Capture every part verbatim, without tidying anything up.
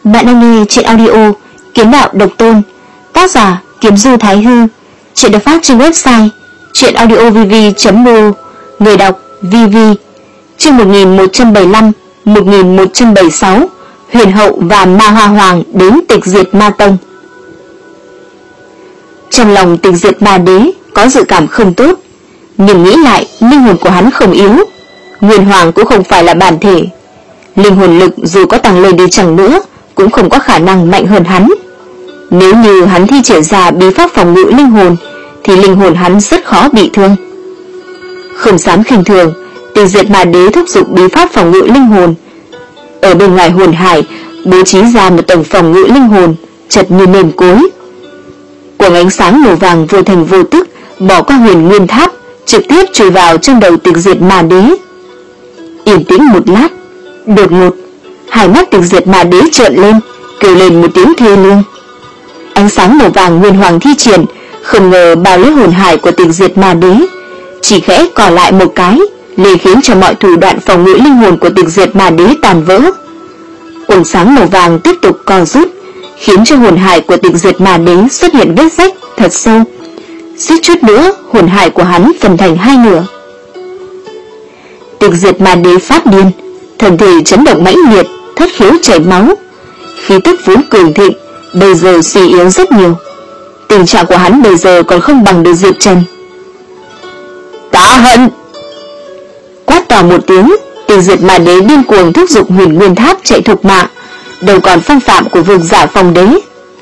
Bạn đang nghe truyện audio Kiếm Đạo Độc Tôn, tác giả Kiếm Du Thái Hư. Truyện được phát trên website truyện audio v v chấm m o, người đọc vê vê. Chương một nghìn một trăm bảy mươi lăm, một nghìn một trăm bảy mươi sáu, Huyền Hậu và Ma Hoa Hoàng đến tịch diệt Ma Tông. Trong lòng tịch diệt Ma Đế có dự cảm không tốt, nhưng nghĩ lại linh hồn của hắn không yếu, Nguyên Hoàng cũng không phải là bản thể, linh hồn lực dù có tăng lên đi chăng nữa cũng không có khả năng mạnh hơn hắn. Nếu như hắn thi triển ra bí pháp phòng ngự linh hồn thì linh hồn hắn rất khó bị thương. Không dám khinh thường, tịch diệt Ma Đế thúc giục bí pháp phòng ngự linh hồn. Ở bên ngoài hồn hải bố trí ra một tầng phòng ngự linh hồn chật như nền cối. Quầng ánh sáng màu vàng vô thành vô tức bỏ qua huyền nguyên tháp, trực tiếp chui vào trong đầu tịch diệt Ma Đế. Yên tĩnh một lát, đột ngột hai mắt tịch diệt Ma Đế trợn lên, kêu lên một tiếng thê lương. Ánh sáng màu vàng nguyên hoàng thi triển không ngờ bao lấy hồn hải của tịch diệt Ma Đế, chỉ khẽ cò lại một cái liền khiến cho mọi thủ đoạn phòng ngự linh hồn của tịch diệt Ma Đế tàn vỡ. Quầng sáng màu vàng tiếp tục co rút, khiến cho hồn hải của tịch diệt Ma Đế xuất hiện vết rách thật sâu. Suýt chút nữa hồn hải của hắn phân thành hai nửa. Tịch diệt Ma Đế phát điên, thân thể chấn động mãnh liệt, thất khiếu chảy máu, khí tức vốn cường thịnh bây giờ suy yếu rất nhiều. Tình trạng của hắn bây giờ còn không bằng được Diệp Trần. Ta hận! Quát to một tiếng, tịch diệt Ma Đế điên cuồng thúc giục huyền nguyên tháp chạy thục mạng, đâu còn phong phạm của vương giả phong đế.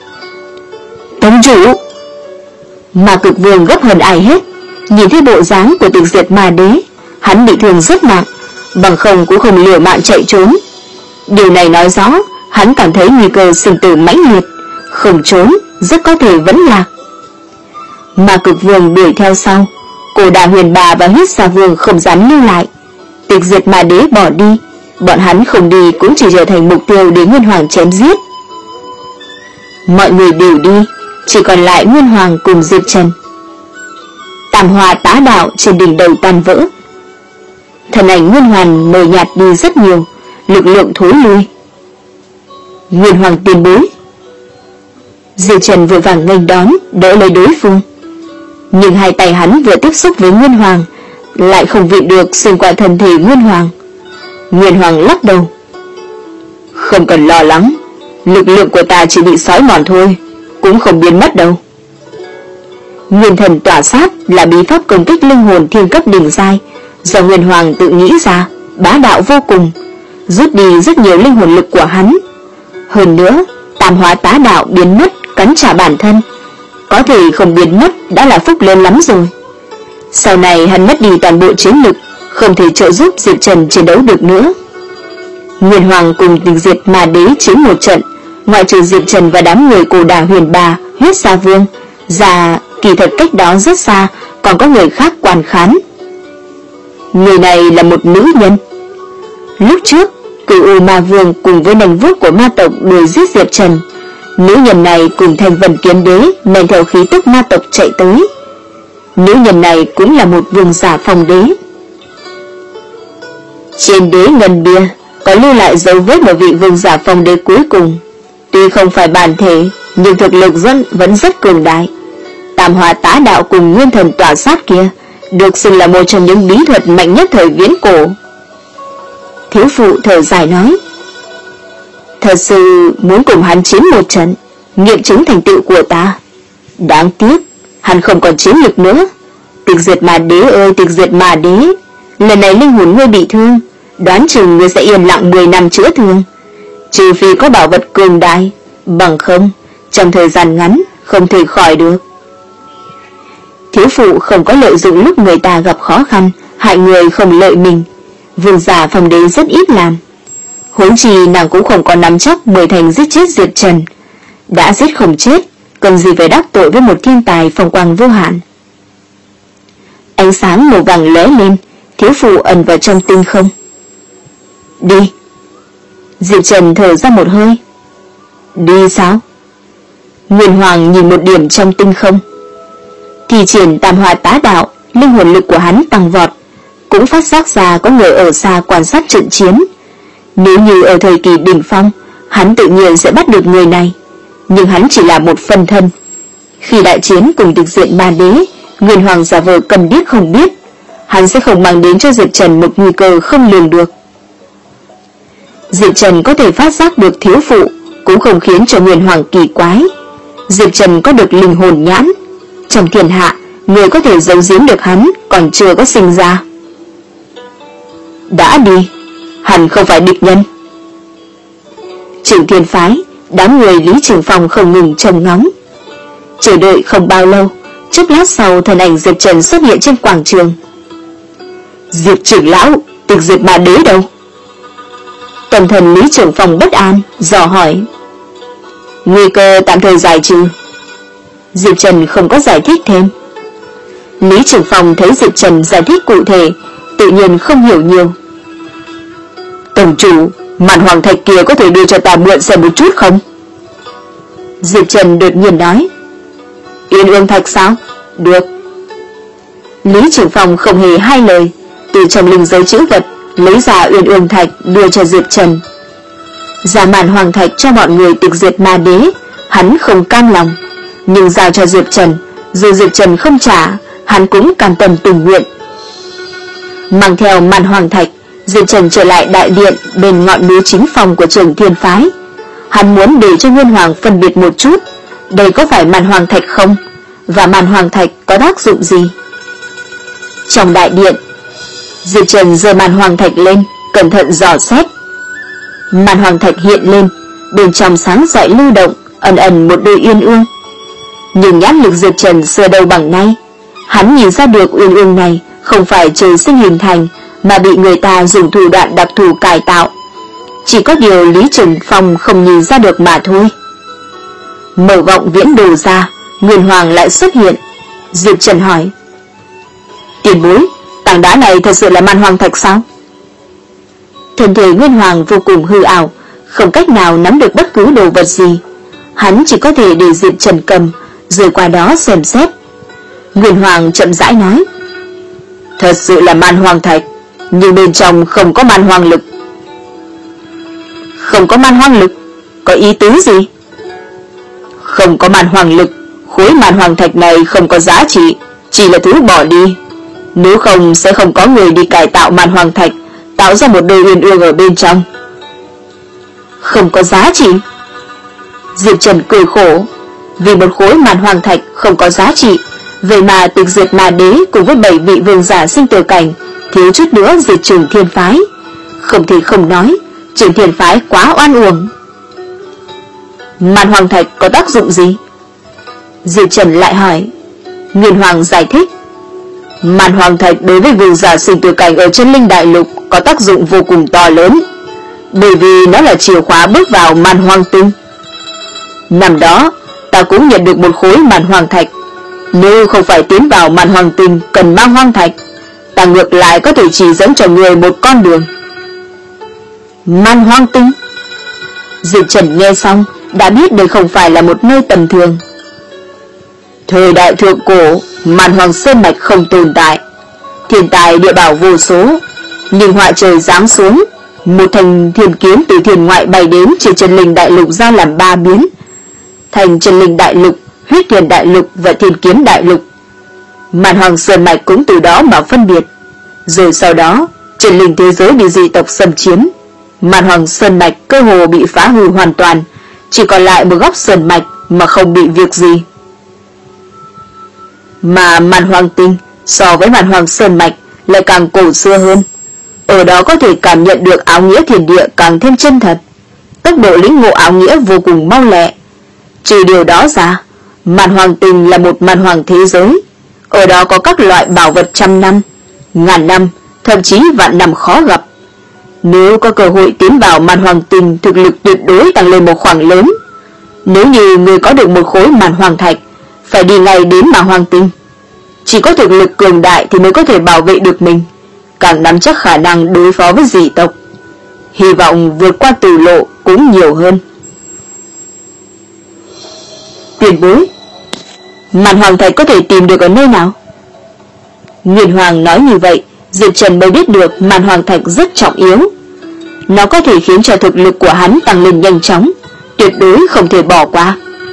Tông chủ! Ma Cực Vương gấp hơn ai hết, nhìn thấy bộ dáng của tịch diệt Ma Đế, hắn bị thương rất nặng, bằng không cũng không liều mạng chạy trốn. Điều này nói rõ hắn cảm thấy nguy cơ sinh tử mãnh liệt, không trốn rất có thể vẫn lạc. Ma Cực Vương đuổi theo sau, Cổ Đà Huyền Bà và Huyết Sa Vương không dám lưu lại. Tịch diệt Ma Đế bỏ đi, bọn hắn không đi cũng chỉ trở thành mục tiêu để Nguyên Hoàng chém giết. Mọi người đều đi, chỉ còn lại Nguyên Hoàng cùng Diệp Trần. Tam Hoa Tá Đạo trên đỉnh đầu tan vỡ, thân ảnh Nguyên Hoàng mờ nhạt đi rất nhiều, lực lượng thối lui. Nguyên Hoàng tiền bối. Diệp Trần vội vàng nghênh đón, đỡ lấy đối phương, nhưng hai tay hắn vừa tiếp xúc với Nguyên Hoàng lại không vịn được xuyên qua thân thể Nguyên Hoàng. Nguyên Hoàng lắc đầu. Không cần lo lắng, lực lượng của ta chỉ bị xói mòn thôi, cũng không biến mất đâu. Nguyên Thần Tỏa Sát là bí pháp công kích linh hồn thiên cấp đỉnh giai do Nguyên Hoàng tự nghĩ ra, bá đạo vô cùng, rút đi rất nhiều linh hồn lực của hắn. Hơn nữa, Tam Hóa Tá Đạo biến mất cắn trả bản thân, có thể không biến mất đã là phúc lớn lắm rồi. Sau này hắn mất đi toàn bộ chiến lực, không thể trợ giúp Diệp Trần chiến đấu được nữa. Nguyên Hoàng cùng tịch diệt Ma Đế chiến một trận, ngoại trừ Diệp Trần và đám người Cổ Đà Huyền Bà, Huyết Sa Vương ra, kỳ thật cách đó rất xa còn có người khác quan khán. Người này là một nữ nhân. Lúc trước Cửu U Ma Vương cùng với nành vuốt của ma tộc đuổi giết Diệp Trần, nữ nhân này cùng Thanh Vân Kiếm Đế men theo khí tức ma tộc chạy tới. Nữ nhân này cũng là một vương giả phong đế. Trên đế ngân bia có lưu lại dấu vết một vị vương giả phong đế cuối cùng, tuy không phải bản thể nhưng thực lực vẫn, vẫn rất cường đại. Tam Hóa Tá Đạo cùng Nguyên Thần Tỏa Sát kia được xưng là một trong những bí thuật mạnh nhất thời viễn cổ. Thiếu phụ thở dài nói, thật sự muốn cùng hắn chiến một trận, nghiệm chứng thành tựu của ta. Đáng tiếc hắn không còn chiến lực nữa. Tịch diệt Ma Đế ơi tịch diệt Ma Đế, lần này linh hồn ngươi bị thương, đoán chừng ngươi sẽ yên lặng mười năm chữa thương, trừ phi có bảo vật cường đại, bằng không trong thời gian ngắn không thể khỏi được. Thiếu phụ không có lợi dụng lúc người ta gặp khó khăn, hại người không lợi mình, vương giả phong đế rất ít làm. Huống chi nàng cũng không có nắm chắc mười thành giết chết Diệp Trần, đã giết không chết, cần gì phải đắc tội với một thiên tài phong quang vô hạn. Ánh sáng màu vàng lóe lên, thiếu phụ ẩn vào trong tinh không. Đi. Diệp Trần thở ra một hơi. Đi sao? Nguyên Hoàng nhìn một điểm trong tinh không. Thì triển Tam Hóa Tá Đạo, linh hồn lực của hắn tăng vọt, cũng phát giác ra có người ở xa quan sát trận chiến. Nếu như ở thời kỳ đỉnh phong, Hắn tự nhiên sẽ bắt được người này, nhưng hắn chỉ là một phân thân. Khi đại chiến cùng Tịch Diệt Ma Đế, Nguyên Hoàng giả vờ cầm điếc không biết, hắn sẽ không mang đến cho Diệp Trần một nguy cơ không lường được. Diệp Trần có thể phát giác được thiếu phụ cũng không khiến cho Nguyên Hoàng kỳ quái. Diệp Trần có được linh hồn nhãn, trong thiên hạ người có thể giấu giếm được hắn còn chưa có sinh ra. Đã đi, hắn không phải địch nhân. Trường Thiên Phái, đám người Lý Trường Phong không ngừng trông ngóng. Chờ đợi không bao lâu, chốc lát sau thân ảnh Diệp Trần xuất hiện trên quảng trường. Diệp trưởng lão, Tịch Diệt Ma Đế đâu? Tâm thần Lý Trường Phong bất an, dò hỏi. Nguy cơ tạm thời giải trừ. Diệp Trần không có giải thích thêm. Lý Trường Phong thấy Diệp Trần giải thích cụ thể, tự nhiên không hiểu nhiều. Tổng chủ, màn hoàng thạch kia có thể đưa cho ta mượn xem một chút không? Diệp Trần đột nhiên nói. Yên ương thạch sao? Được. Lý Trường Phong không hề hai lời, từ trong linh giới chữ vật lấy ra Uyên Ương Thạch đưa cho Diệp Trần. Ra màn hoàng thạch cho bọn người Tịch Diệt Ma Đế, hắn không cam lòng, nhưng giao cho Diệp Trần, dù Diệp Trần không trả, hắn cũng cam tâm tình nguyện. Mang theo màn hoàng thạch, Diệp Trần trở lại đại điện bên ngọn núi chính phòng của Trường Thiên Phái. Hắn muốn để cho Nguyên Hoàng phân biệt một chút, đây có phải màn hoàng thạch không, và màn hoàng thạch có tác dụng gì. Trong đại điện, Diệp Trần giơ màn hoàng thạch lên, cẩn thận dò xét. Màn hoàng thạch hiện lên, bên trong sáng rọi lưu động, ẩn ẩn một đôi uyên ương. Nhưng nhãn lực Diệp Trần xưa đâu bằng nay, hắn nhìn ra được uyên ương này không phải trời sinh hình thành, mà bị người ta dùng thủ đoạn đặc thù cải tạo. Chỉ có điều Lý Trường Phong không nhìn ra được mà thôi. Mở vọng viễn đồ ra, Nguyên Hoàng lại xuất hiện. Diệp Trần hỏi. Tiền bối, tảng đá này thật sự là màn hoàng thạch sao? Thân thể Nguyên Hoàng vô cùng hư ảo, không cách nào nắm được bất cứ đồ vật gì. Hắn chỉ có thể để Diệp Trần cầm, rồi qua đó xem xét. Nguyên Hoàng chậm rãi nói. Thật sự là màn hoàng thạch, nhưng bên trong không có màn hoàng lực. Không có màn hoàng lực? Có ý tứ gì? Không có màn hoàng lực, khối màn hoàng thạch này không có giá trị, chỉ là thứ bỏ đi. Nếu không sẽ không có người đi cải tạo màn hoàng thạch, tạo ra một đôi uyên ương ở bên trong. Không có giá trị? Diệp Trần cười khổ. Vì một khối màn hoàng thạch không có giá trị, vậy mà Tịch Diệt Ma Đế cùng với bảy vị vương giả sinh tử cảnh thiếu chút nữa diệt Trường Thiên Phái. Không thể không nói, Trường Thiên Phái quá oan uổng. Màn hoàng thạch có tác dụng gì? Diệp Trần lại hỏi. Nguyên Hoàng giải thích. Màn hoàng thạch đối với vương giả sinh tử cảnh ở trên linh đại lục có tác dụng vô cùng to lớn, bởi vì nó là chìa khóa bước vào màn hoàng tinh. Năm đó ta cũng nhận được một khối màn hoàng thạch. Nếu không phải tiến vào màn hoàng tinh cần mang hoàng thạch, ta ngược lại có thể chỉ dẫn cho người một con đường. Màn hoàng tinh? Diệp Trần nghe xong đã biết đây không phải là một nơi tầm thường. Thời đại thượng cổ, màn hoàng sơn mạch không tồn tại, thiên tài địa bảo vô số, nhưng họa trời giáng xuống, một thành thiên kiếm từ thiên ngoại bay đến trên chân linh đại lục ra làm ba biến, thành chân linh đại lục, huyết thiền đại lục và thiên kiếm đại lục. Màn hoàng sơn mạch cũng từ đó mà phân biệt. Rồi sau đó, chân linh thế giới bị dị tộc xâm chiếm, màn hoàng sơn mạch cơ hồ bị phá hư hoàn toàn, chỉ còn lại một góc sơn mạch mà không bị việc gì. Mà màn hoàng tinh so với màn hoàng sơn mạch lại càng cổ xưa hơn, ở đó có thể cảm nhận được áo nghĩa thiên địa càng thêm chân thật, tốc độ lĩnh ngộ áo nghĩa vô cùng mau lẹ. Trừ điều đó ra, màn hoàng tinh là một màn hoàng thế giới, ở đó có các loại bảo vật trăm năm, ngàn năm, thậm chí vạn năm khó gặp. Nếu có cơ hội tiến vào màn hoàng tinh, thực lực tuyệt đối tăng lên một khoảng lớn. Nếu như người có được một khối màn hoàng thạch, phải đi ngay đến màn hoàng tinh. Chỉ có thực lực cường đại thì mới có thể bảo vệ được mình, càng nắm chắc khả năng đối phó với dị tộc. Hy vọng vượt qua tử lộ cũng nhiều hơn. Tiền bối, màn hoàng thạch có thể tìm được ở nơi nào? Nguyên Hoàng nói như vậy, Diệp Trần mới biết được màn hoàng thạch rất trọng yếu. Nó có thể khiến cho thực lực của hắn tăng lên nhanh chóng, tuyệt đối không thể bỏ qua.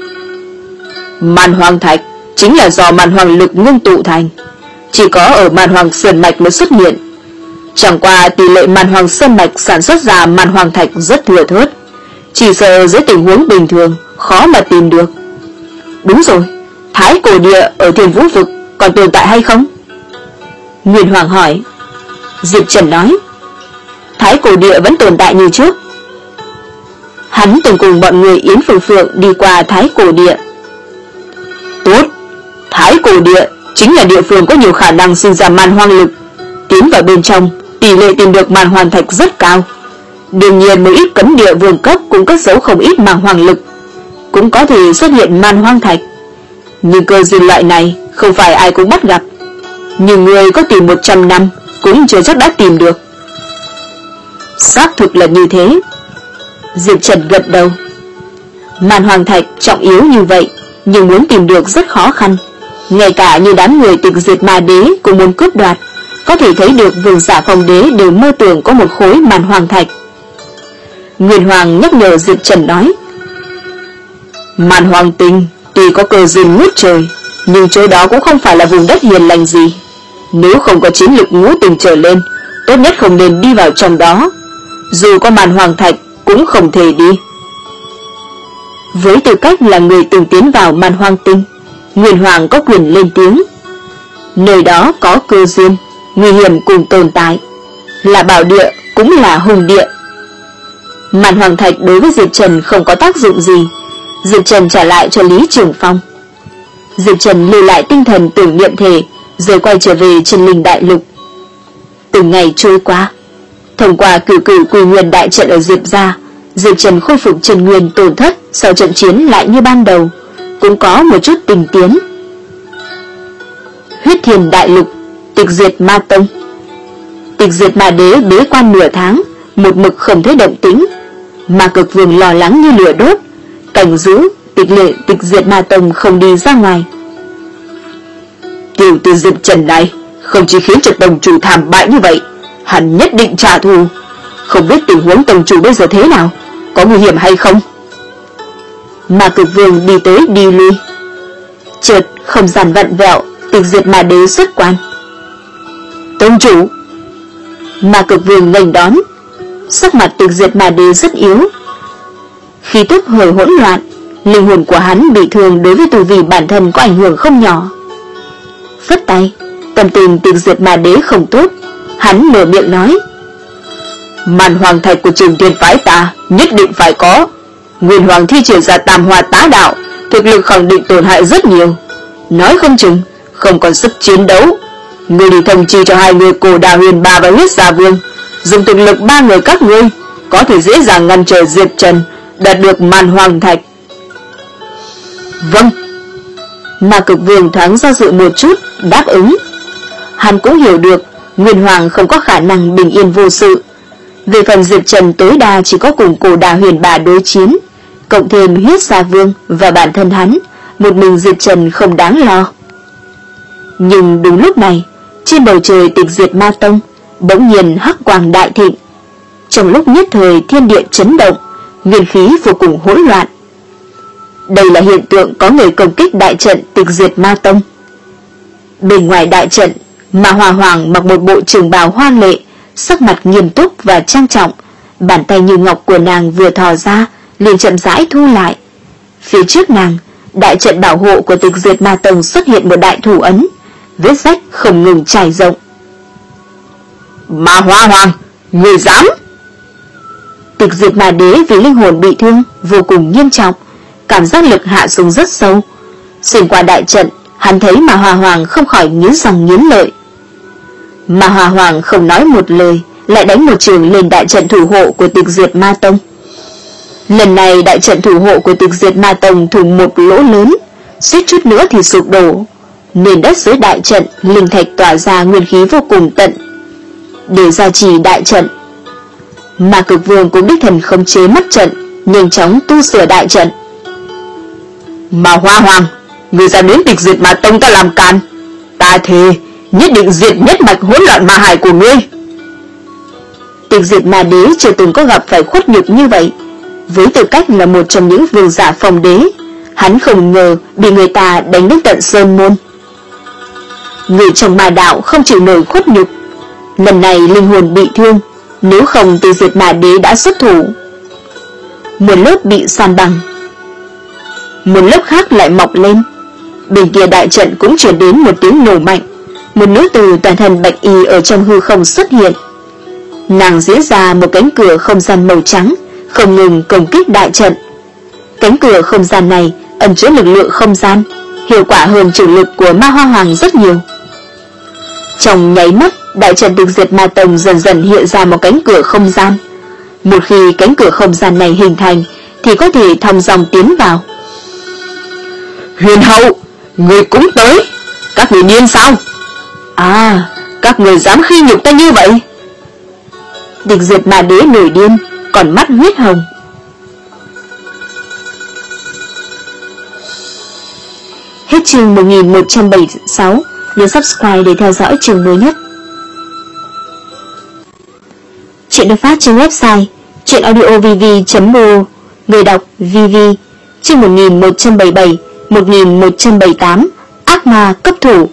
Man Hoang Thạch chính là do man hoang lực ngưng tụ thành, chỉ có ở man hoang sơn mạch mới xuất hiện. Chẳng qua tỷ lệ man hoang sơn mạch sản xuất ra man hoang thạch rất thừa thớt, chỉ sợ dưới tình huống bình thường khó mà tìm được. Đúng rồi, Thái Cổ Địa ở Thiên Vũ Vực còn tồn tại hay không? Nguyên Hoàng hỏi. Diệp Trần nói, Thái Cổ Địa vẫn tồn tại như trước. Hắn từng cùng bọn người Yến Phượng Phượng đi qua Thái Cổ Địa. Tốt, Thái Cổ Địa chính là địa phương có nhiều khả năng sinh ra man hoang lực. Tiến vào bên trong, tỷ lệ tìm được man hoang thạch rất cao. Đương nhiên một ít cấm địa vương cấp cũng cất giấu không ít man hoang lực, cũng có thể xuất hiện man hoang thạch. Nhưng cơ duyên loại này không phải ai cũng bắt gặp. Nhưng người có tìm một trăm năm cũng chưa chắc đã tìm được. Xác thực là như thế. Diệp Trần gật đầu. Man hoang thạch trọng yếu như vậy, nhưng muốn tìm được rất khó khăn. Ngay cả như đám người Tịch Diệt Ma Đế cũng muốn cướp đoạt. Có thể thấy được Vương Giả Phong Đế đều mơ tưởng có một khối man hoang thạch. Nguyên Hoàng nhắc nhở Diệp Trần nói, Man Hoang Tinh tuy có cơ duyên ngút trời, nhưng chỗ đó cũng không phải là vùng đất hiền lành gì. Nếu không có chiến lực ngũ tình trở lên, tốt nhất không nên đi vào trong đó. Dù có man hoang thạch cũng không thể đi. Với tư cách là người từng tiến vào Man Hoang Tinh, Nguyên Hoàng có quyền lên tiếng. Nơi đó có cơ duyên, nguy hiểm cùng tồn tại, là bảo địa cũng là hùng địa. Man Hoang Thạch đối với Diệp Trần không có tác dụng gì. Diệp Trần trả lại cho Lý Trường Phong. Diệp Trần lưu lại tinh thần tưởng niệm thể, rồi quay trở về Chân Linh Đại Lục. Từng ngày trôi qua, thông qua cử cử Quy Nguyên đại trận ở Diệp gia, Diệp Trần khôi phục chân nguyên tổn thất sau trận chiến lại như ban đầu, cũng có một chút tình tiến. Huyết Thiền Đại Lục, Tịch Diệt Ma Tông. Tịch Diệt Ma Đế bế quan nửa tháng, một mực không thấy động tĩnh. Ma Cực Vương lo lắng như lửa đốt, cảnh giữ Tịch lệ Tịch Diệt Ma Tông không đi ra ngoài. Tiểu tử Diệp Trần này không chỉ khiến cho tông chủ thảm bại như vậy, hắn nhất định trả thù. Không biết tình huống tông chủ bây giờ thế nào, có nguy hiểm hay không? Ma Cực Vương đi tới đi lui. Chợt không gian vặn vẹo, Tịch Diệt Ma Đế xuất quan. Tông chủ! Ma Cực Vương nghênh đón. Sắc mặt Tịch Diệt Ma Đế rất yếu, khí tức hơi hỗn loạn. Linh hồn của hắn bị thương đối với tu vi bản thân có ảnh hưởng không nhỏ. Phất tay, tâm tình Tịch Diệt Ma Đế không tốt. Hắn mở miệng nói, Man Hoang Thạch của Trường Thiên phái ta nhất định phải có. Nguyên Hoàng thi triển ra Tam Hoa Tá Đạo, thực lực khẳng định tổn hại rất nhiều, nói không chừng không còn sức chiến đấu. Ngươi đi thông chi cho hai người Cổ Đà Huyền Ba và Huyết Gia Vương, dùng thực lực ba người các ngươi có thể dễ dàng ngăn trở Diệp Trần đạt được Man Hoang Thạch. Vâng. Ma Cực Vương thoáng do dự một chút, đáp ứng. Hắn cũng hiểu được Nguyên Hoàng không có khả năng bình yên vô sự. Về phần Diệp Trần tối đa chỉ có cùng Cổ Đà Huyền Bà đối chiến, cộng thêm Huyết Gia Vương và bản thân hắn, một mình Diệp Trần không đáng lo. Nhưng đúng lúc này, trên bầu trời Tịch Diệt Ma Tông bỗng nhiên hắc quang đại thịnh. Trong lúc nhất thời thiên địa chấn động, nguyên khí vô cùng hỗn loạn. Đây là hiện tượng có người công kích đại trận Tịch Diệt Ma Tông. Bên ngoài đại trận, Ma Hoa Hoàng mặc một bộ trường bào hoa lệ, sắc mặt nghiêm túc và trang trọng. Bàn tay như ngọc của nàng vừa thò ra, liền chậm rãi thu lại. Phía trước nàng, đại trận bảo hộ của Tịch Diệt Ma Tông xuất hiện một đại thủ ấn, vết rách không ngừng trải rộng. Ma Hoa Hoàng, người dám! Tịch Diệt Ma Đế vì linh hồn bị thương vô cùng nghiêm trọng, cảm giác lực hạ xuống rất sâu. Xuyên qua đại trận, hắn thấy Ma Hoa Hoàng không khỏi nghiến răng nghiến lợi. Ma Hoa Hoàng không nói một lời, lại đánh một trường lên đại trận thủ hộ của Tịch Diệt Ma Tông. Lần này đại trận thủ hộ của Tịch Diệt Ma Tông thủng một lỗ lớn, suýt chút nữa thì sụp đổ. Nền đất dưới đại trận linh thạch tỏa ra nguyên khí vô cùng tận. Để gia trì đại trận, Ma Cực Vương cũng đích thần khống chế mắt trận, nhanh chóng tu sửa đại trận. Ma Hoa Hoàng, người dám đến Tịch Diệt Ma Tông ta làm càn, ta thề nhất định diệt nhất mạch hỗn loạn ma hải của ngươi. Tịch Diệt Ma Đế chưa từng có gặp phải khuất nhục như vậy. Với tư cách là một trong những vương giả Phong Đế, hắn không ngờ bị người ta đánh đến tận sơn môn. Người trong ma đạo không chịu nổi khuất nhục, lần này linh hồn bị thương, nếu không Tịch Diệt Ma Đế đã xuất thủ. Một lớp bị san bằng, một lớp khác lại mọc lên. Bên kia đại trận cũng truyền đến một tiếng nổ mạnh. Một nữ tử toàn thân bạch y ở trong hư không xuất hiện. Nàng diễn ra một cánh cửa không gian màu trắng, không ngừng công kích đại trận. Cánh cửa không gian này ẩn chứa lực lượng không gian, hiệu quả hơn chủ lực của Ma Hoa Hoàng rất nhiều. Trong nháy mắt, đại trận Tịch Diệt Ma Tông dần dần hiện ra một cánh cửa không gian. Một khi cánh cửa không gian này hình thành thì có thể thong dong tiến vào. Huyền Hậu, người cũng tới. Các người điên sao? À, các người dám khi nhục ta như vậy? Tịch Diệt Ma Đế nổi điên, còn mắt huyết hồng. Hết chương một nghìn một trăm bảy mươi sáu. Nhớ subscribe để theo dõi chương mới nhất. Chuyện được phát trên website chuyenaudiovv chấm mo. Người đọc vê vê. Chương một nghìn một trăm bảy mươi bảy, một nghìn một trăm bảy mươi tám. Ác ma cấp thủ.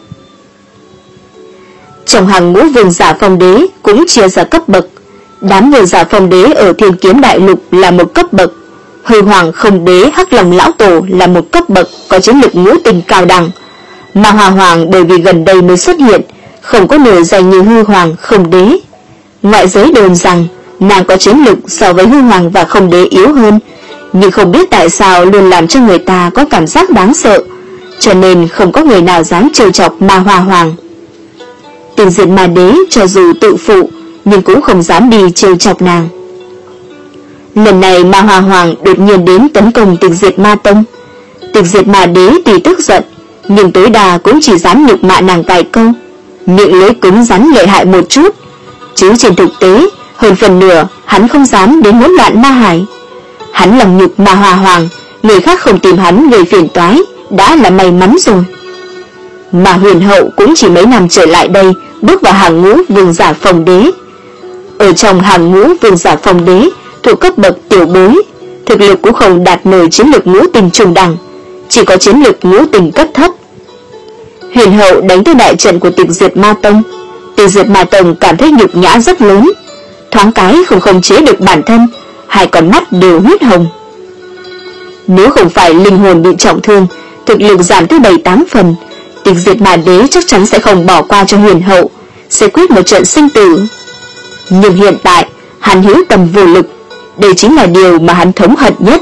Trong hàng ngũ vương giả Phong Đế cũng chia ra cấp bậc. Đám vương giả Phong Đế ở Thiên Kiếm Đại Lục là một cấp bậc, Hư Hoàng Không Đế Hắc Long Lão Tổ là một cấp bậc có chiến lực ngũ tình cao đẳng. Ma Hoa Hoàng bởi vì gần đây mới xuất hiện, không có nổi danh như Hư Hoàng Không Đế. Ngoại giới đồn rằng nàng có chiến lực so với Hư Hoàng và Không Đế yếu hơn, nhưng không biết tại sao luôn làm cho người ta có cảm giác đáng sợ, cho nên không có người nào dám trêu chọc Ma Hoa Hoàng. Tịch Diệt Ma Đế cho dù tự phụ nhưng cũng không dám đi trêu chọc nàng. Lần này Ma Hoa Hoàng đột nhiên đến tấn công Tịch Diệt Ma Tông. Tịch Diệt Ma Đế tuy tức giận, nhưng tối đa cũng chỉ dám nhục mạ nàng vài câu, miệng lưỡi cứng rắn lợi hại một chút, chứ trên thực tế hơn phần nửa hắn không dám đến hỗn loạn ma hải. Hắn làm nhục Ma Hoa Hoàng, người khác không tìm hắn gây phiền toái đã là may mắn rồi. Mà Huyền Hậu cũng chỉ mấy năm trở lại đây bước vào hàng ngũ vương giả Phong Đế. Ở trong hàng ngũ vương giả Phong Đế thuộc cấp bậc tiểu bối, thực lực cũng không đạt nổi chiến lực ngũ tình trung đẳng, chỉ có chiến lực ngũ tình cấp thấp. Huyền Hậu đánh tới đại trận của Tịch Diệt Ma Tông. Tịch Diệt Ma Tông cảm thấy nhục nhã rất lớn, thoáng cái không khống chế được bản thân, hai con mắt đều huyết hồng. Nếu không phải linh hồn bị trọng thương, thực lực giảm tới bảy tám phần, Tịch Diệt Ma Đế chắc chắn sẽ không bỏ qua cho Huyền Hậu, sẽ quyết một trận sinh tử. Nhưng hiện tại hắn hữu tầm vô lực, đây chính là điều mà hắn thống hận nhất.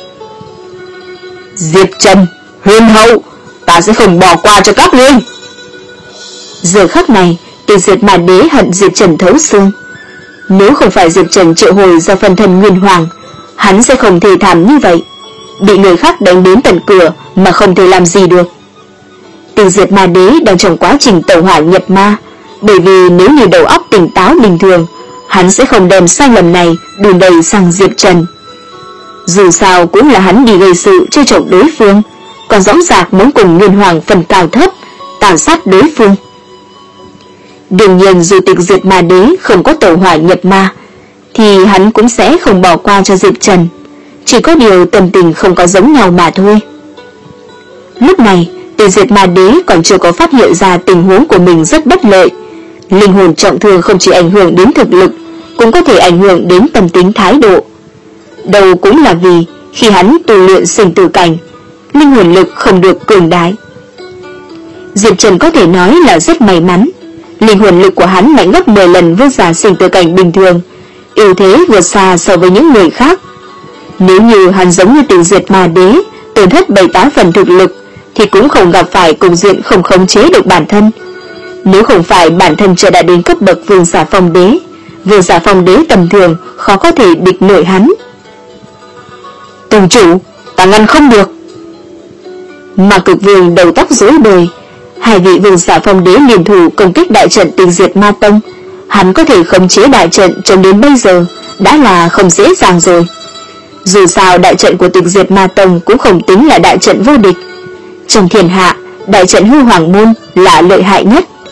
Diệp Trần, Huyền Hậu, ta sẽ không bỏ qua cho các ngươi. Giờ khắc này, Tịch Diệt Ma Đế hận Diệp Trần thấu xương. Nếu không phải Diệp Trần triệu hồi ra phân thân Nguyên Hoàng, hắn sẽ không thể thảm như vậy, bị người khác đánh đến tận cửa mà không thể làm gì được. Tịch Diệt Ma Đế đang trong quá trình tẩu hỏa nhập ma, bởi vì nếu như đầu óc tỉnh táo bình thường, hắn sẽ không đem sai lầm này đùn đầy sang Diệp Trần. Dù sao cũng là hắn đi gây sự chơi chọc đối phương, còn rõ ràng muốn cùng Nguyên Hoàng phần cao thấp tàn sát đối phương. Đương nhiên dù Tịch Diệt Ma Đế không có tẩu hỏa nhập ma, thì hắn cũng sẽ không bỏ qua cho Diệp Trần, chỉ có điều tâm tình không có giống nhau mà thôi. Lúc này Tịch Diệt Ma Đế còn chưa có phát hiện ra tình huống của mình rất bất lợi. Linh hồn trọng thương không chỉ ảnh hưởng đến thực lực, cũng có thể ảnh hưởng đến tâm tính thái độ. Đầu cũng là vì khi hắn tu luyện sinh tử cảnh, linh hồn lực không được cường đại. Diệp Trần có thể nói là rất may mắn, linh hồn lực của hắn mạnh gấp mười lần vương giả sinh tử cảnh bình thường, ưu thế vượt xa so với những người khác. Nếu như hắn giống như Tịch Diệt Ma Đế, tổn thất bảy tám phần thực lực, thì cũng không gặp phải cục diện không khống chế được bản thân. Nếu không phải bản thân chưa đã đến cấp bậc vương giả Phong Đế, vương giả Phong Đế tầm thường khó có thể địch nổi hắn. Tông chủ, ta ngăn không được. Mà Cực Vương đầu tóc rối bời, hai vị vương giả Phong Đế liên thủ công kích đại trận Tịch Diệt Ma Tông, hắn có thể khống chế đại trận cho đến bây giờ đã là không dễ dàng rồi. Dù sao đại trận của Tịch Diệt Ma Tông cũng không tính là đại trận vô địch. Trong thiên hạ, đại trận Hư Hoàng Môn là lợi hại nhất.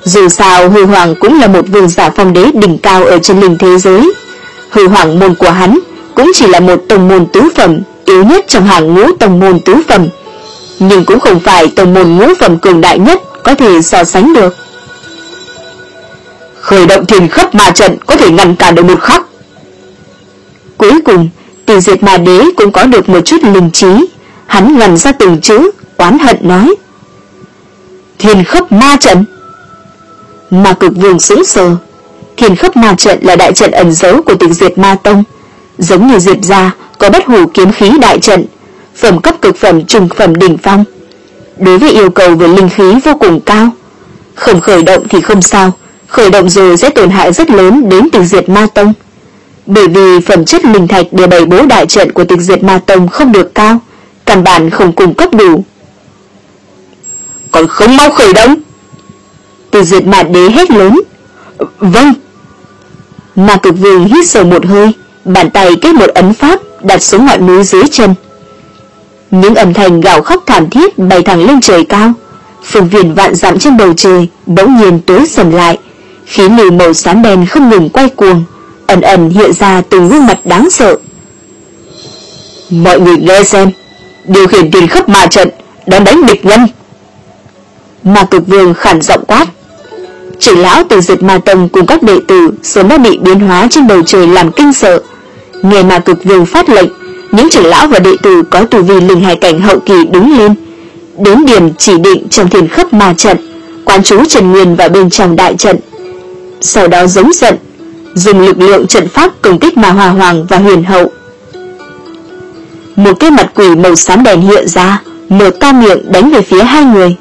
Dù sao Hư Hoàng cũng là một vương giả phong đế đỉnh cao ở chân linh thế giới. Hư Hoàng môn của hắn cũng chỉ là một tông môn tứ phẩm, yếu nhất trong hàng ngũ tông môn tứ phẩm, nhưng cũng không phải tông môn ngũ phẩm cường đại nhất có thể so sánh được. Khởi động Thiên Khắp Ma trận có thể ngăn cản được một khắc. Cuối cùng Tiêu Diệt Ma Đế cũng có được một chút linh trí, hắn ngằn ra từng chữ, oán hận nói: Thiên Khắp Ma trận. Ma Cực Vương sững sờ. Thiên Khắp Ma trận là đại trận ẩn giấu của Tịch Diệt Ma Tông, giống như Diệp gia có Bất Hủ kiếm khí đại trận, phẩm cấp cực phẩm trung phẩm đỉnh phong. Đối với yêu cầu về linh khí vô cùng cao, không khởi động thì không sao, khởi động rồi sẽ tổn hại rất lớn đến Tịch Diệt Ma Tông. Bởi vì phẩm chất linh thạch để bày bố đại trận của Tịch Diệt Ma Tông không được cao, căn bản không cung cấp đủ. Còn không mau khởi động! Tịch Diệt Ma Đế hét lớn. Vâng. Ma Cực Vương hít sâu một hơi, bàn tay kết một ấn pháp đặt xuống ngọn núi dưới chân. Những âm thanh gào khóc thảm thiết bay thẳng lên trời cao. Phương viên vạn dặm trên bầu trời bỗng nhiên tối sầm lại, khí lưu màu xám đen không ngừng quay cuồng, ẩn ẩn hiện ra từng gương mặt đáng sợ. Mọi người nghe xem, điều khiển Thiên Khắp Ma trận, đón đánh địch nhân. Ma Cực Vương khản giọng quát. Trưởng lão Từ Diệt Ma Tông cùng các đệ tử sớm đã bị biến hóa trên bầu trời làm kinh sợ. Nghe Ma Cực Vương phát lệnh, những trưởng lão và đệ tử có tu vi linh hải cảnh hậu kỳ đứng lên, đến điểm chỉ định trong Thiên Khắp Ma trận, quán chú Trần Nguyên vào bên trong đại trận. Sau đó giống giận, dùng lực lượng trận pháp công kích Ma Hoa Hoàng và Huyền Hậu. Một cái mặt quỷ màu xám đen hiện ra, mở to miệng đánh về phía hai người.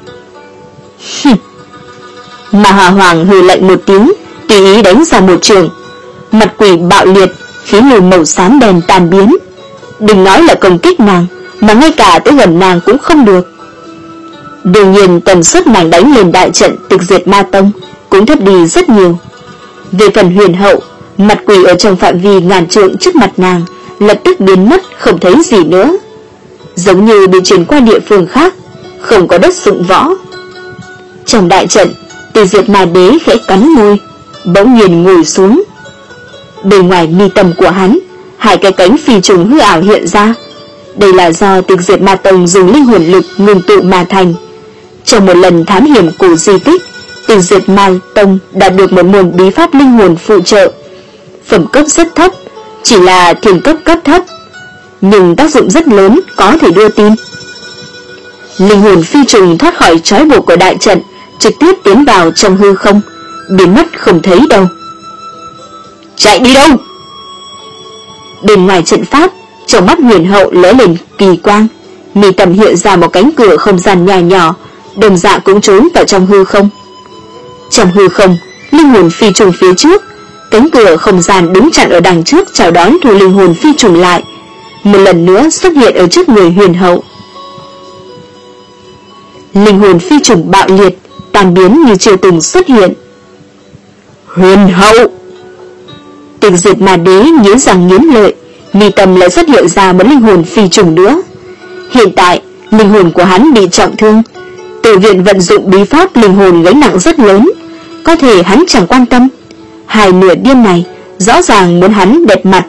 Ma Hoa Hoàng hừ lạnh một tiếng, tùy ý đánh ra một trường. Mặt quỷ bạo liệt, khí lưu màu xám đen tan biến. Đừng nói là công kích nàng, mà ngay cả tới gần nàng cũng không được. Đương nhiên tần suất nàng đánh lên đại trận Tịch Diệt Ma Tông cũng thấp đi rất nhiều. Về phần Huyền Hậu, mặt quỷ ở trong phạm vi ngàn trượng trước mặt nàng lập tức biến mất không thấy gì nữa, giống như bị chuyển qua địa phương khác, không có đất dụng võ. Trong đại trận, Tịch Diệt Ma Đế khẽ cắn môi, bỗng nhiên ngồi xuống. Bên ngoài mi tâm của hắn, hai cái cánh phi trùng hư ảo hiện ra. Đây là do Tịch Diệt Ma Tông dùng linh hồn lực ngưng tụ mà thành. Trong một lần thám hiểm cổ di tích, Tịch Diệt Ma Tông đạt được một môn bí pháp linh hồn phụ trợ, phẩm cấp rất thấp, chỉ là thiền cấp cấp thấp, nhưng tác dụng rất lớn, có thể đưa tin. Linh hồn phi trùng thoát khỏi trói buộc của đại trận, trực tiếp tiến vào trong hư không, biến mất không thấy đâu. Chạy đi đâu? Bên ngoài trận pháp, trong mắt Huyền Hậu lóe lên kỳ quang, mi tâm hiện ra một cánh cửa không gian nhỏ nhỏ, Đồng Dạ cũng trốn vào trong hư không. Trong hư không, linh hồn phi trùng phía trước, cánh cửa không gian đứng chặn ở đằng trước chào đón thu linh hồn phi trùng lại, một lần nữa xuất hiện ở trước người Huyền Hậu. Linh hồn phi trùng bạo liệt, tan biến như chưa từng xuất hiện. Huyền Hậu! Tịch Diệt Ma Đế nghiến răng nghiến lợi, mi tâm lại xuất hiện ra một linh hồn phi trùng nữa. Hiện tại, linh hồn của hắn bị trọng thương, Tử viện vận dụng bí pháp linh hồn gánh nặng rất lớn, có thể hắn chẳng quan tâm. Hai nửa điên này rõ ràng muốn hắn đẹp mặt.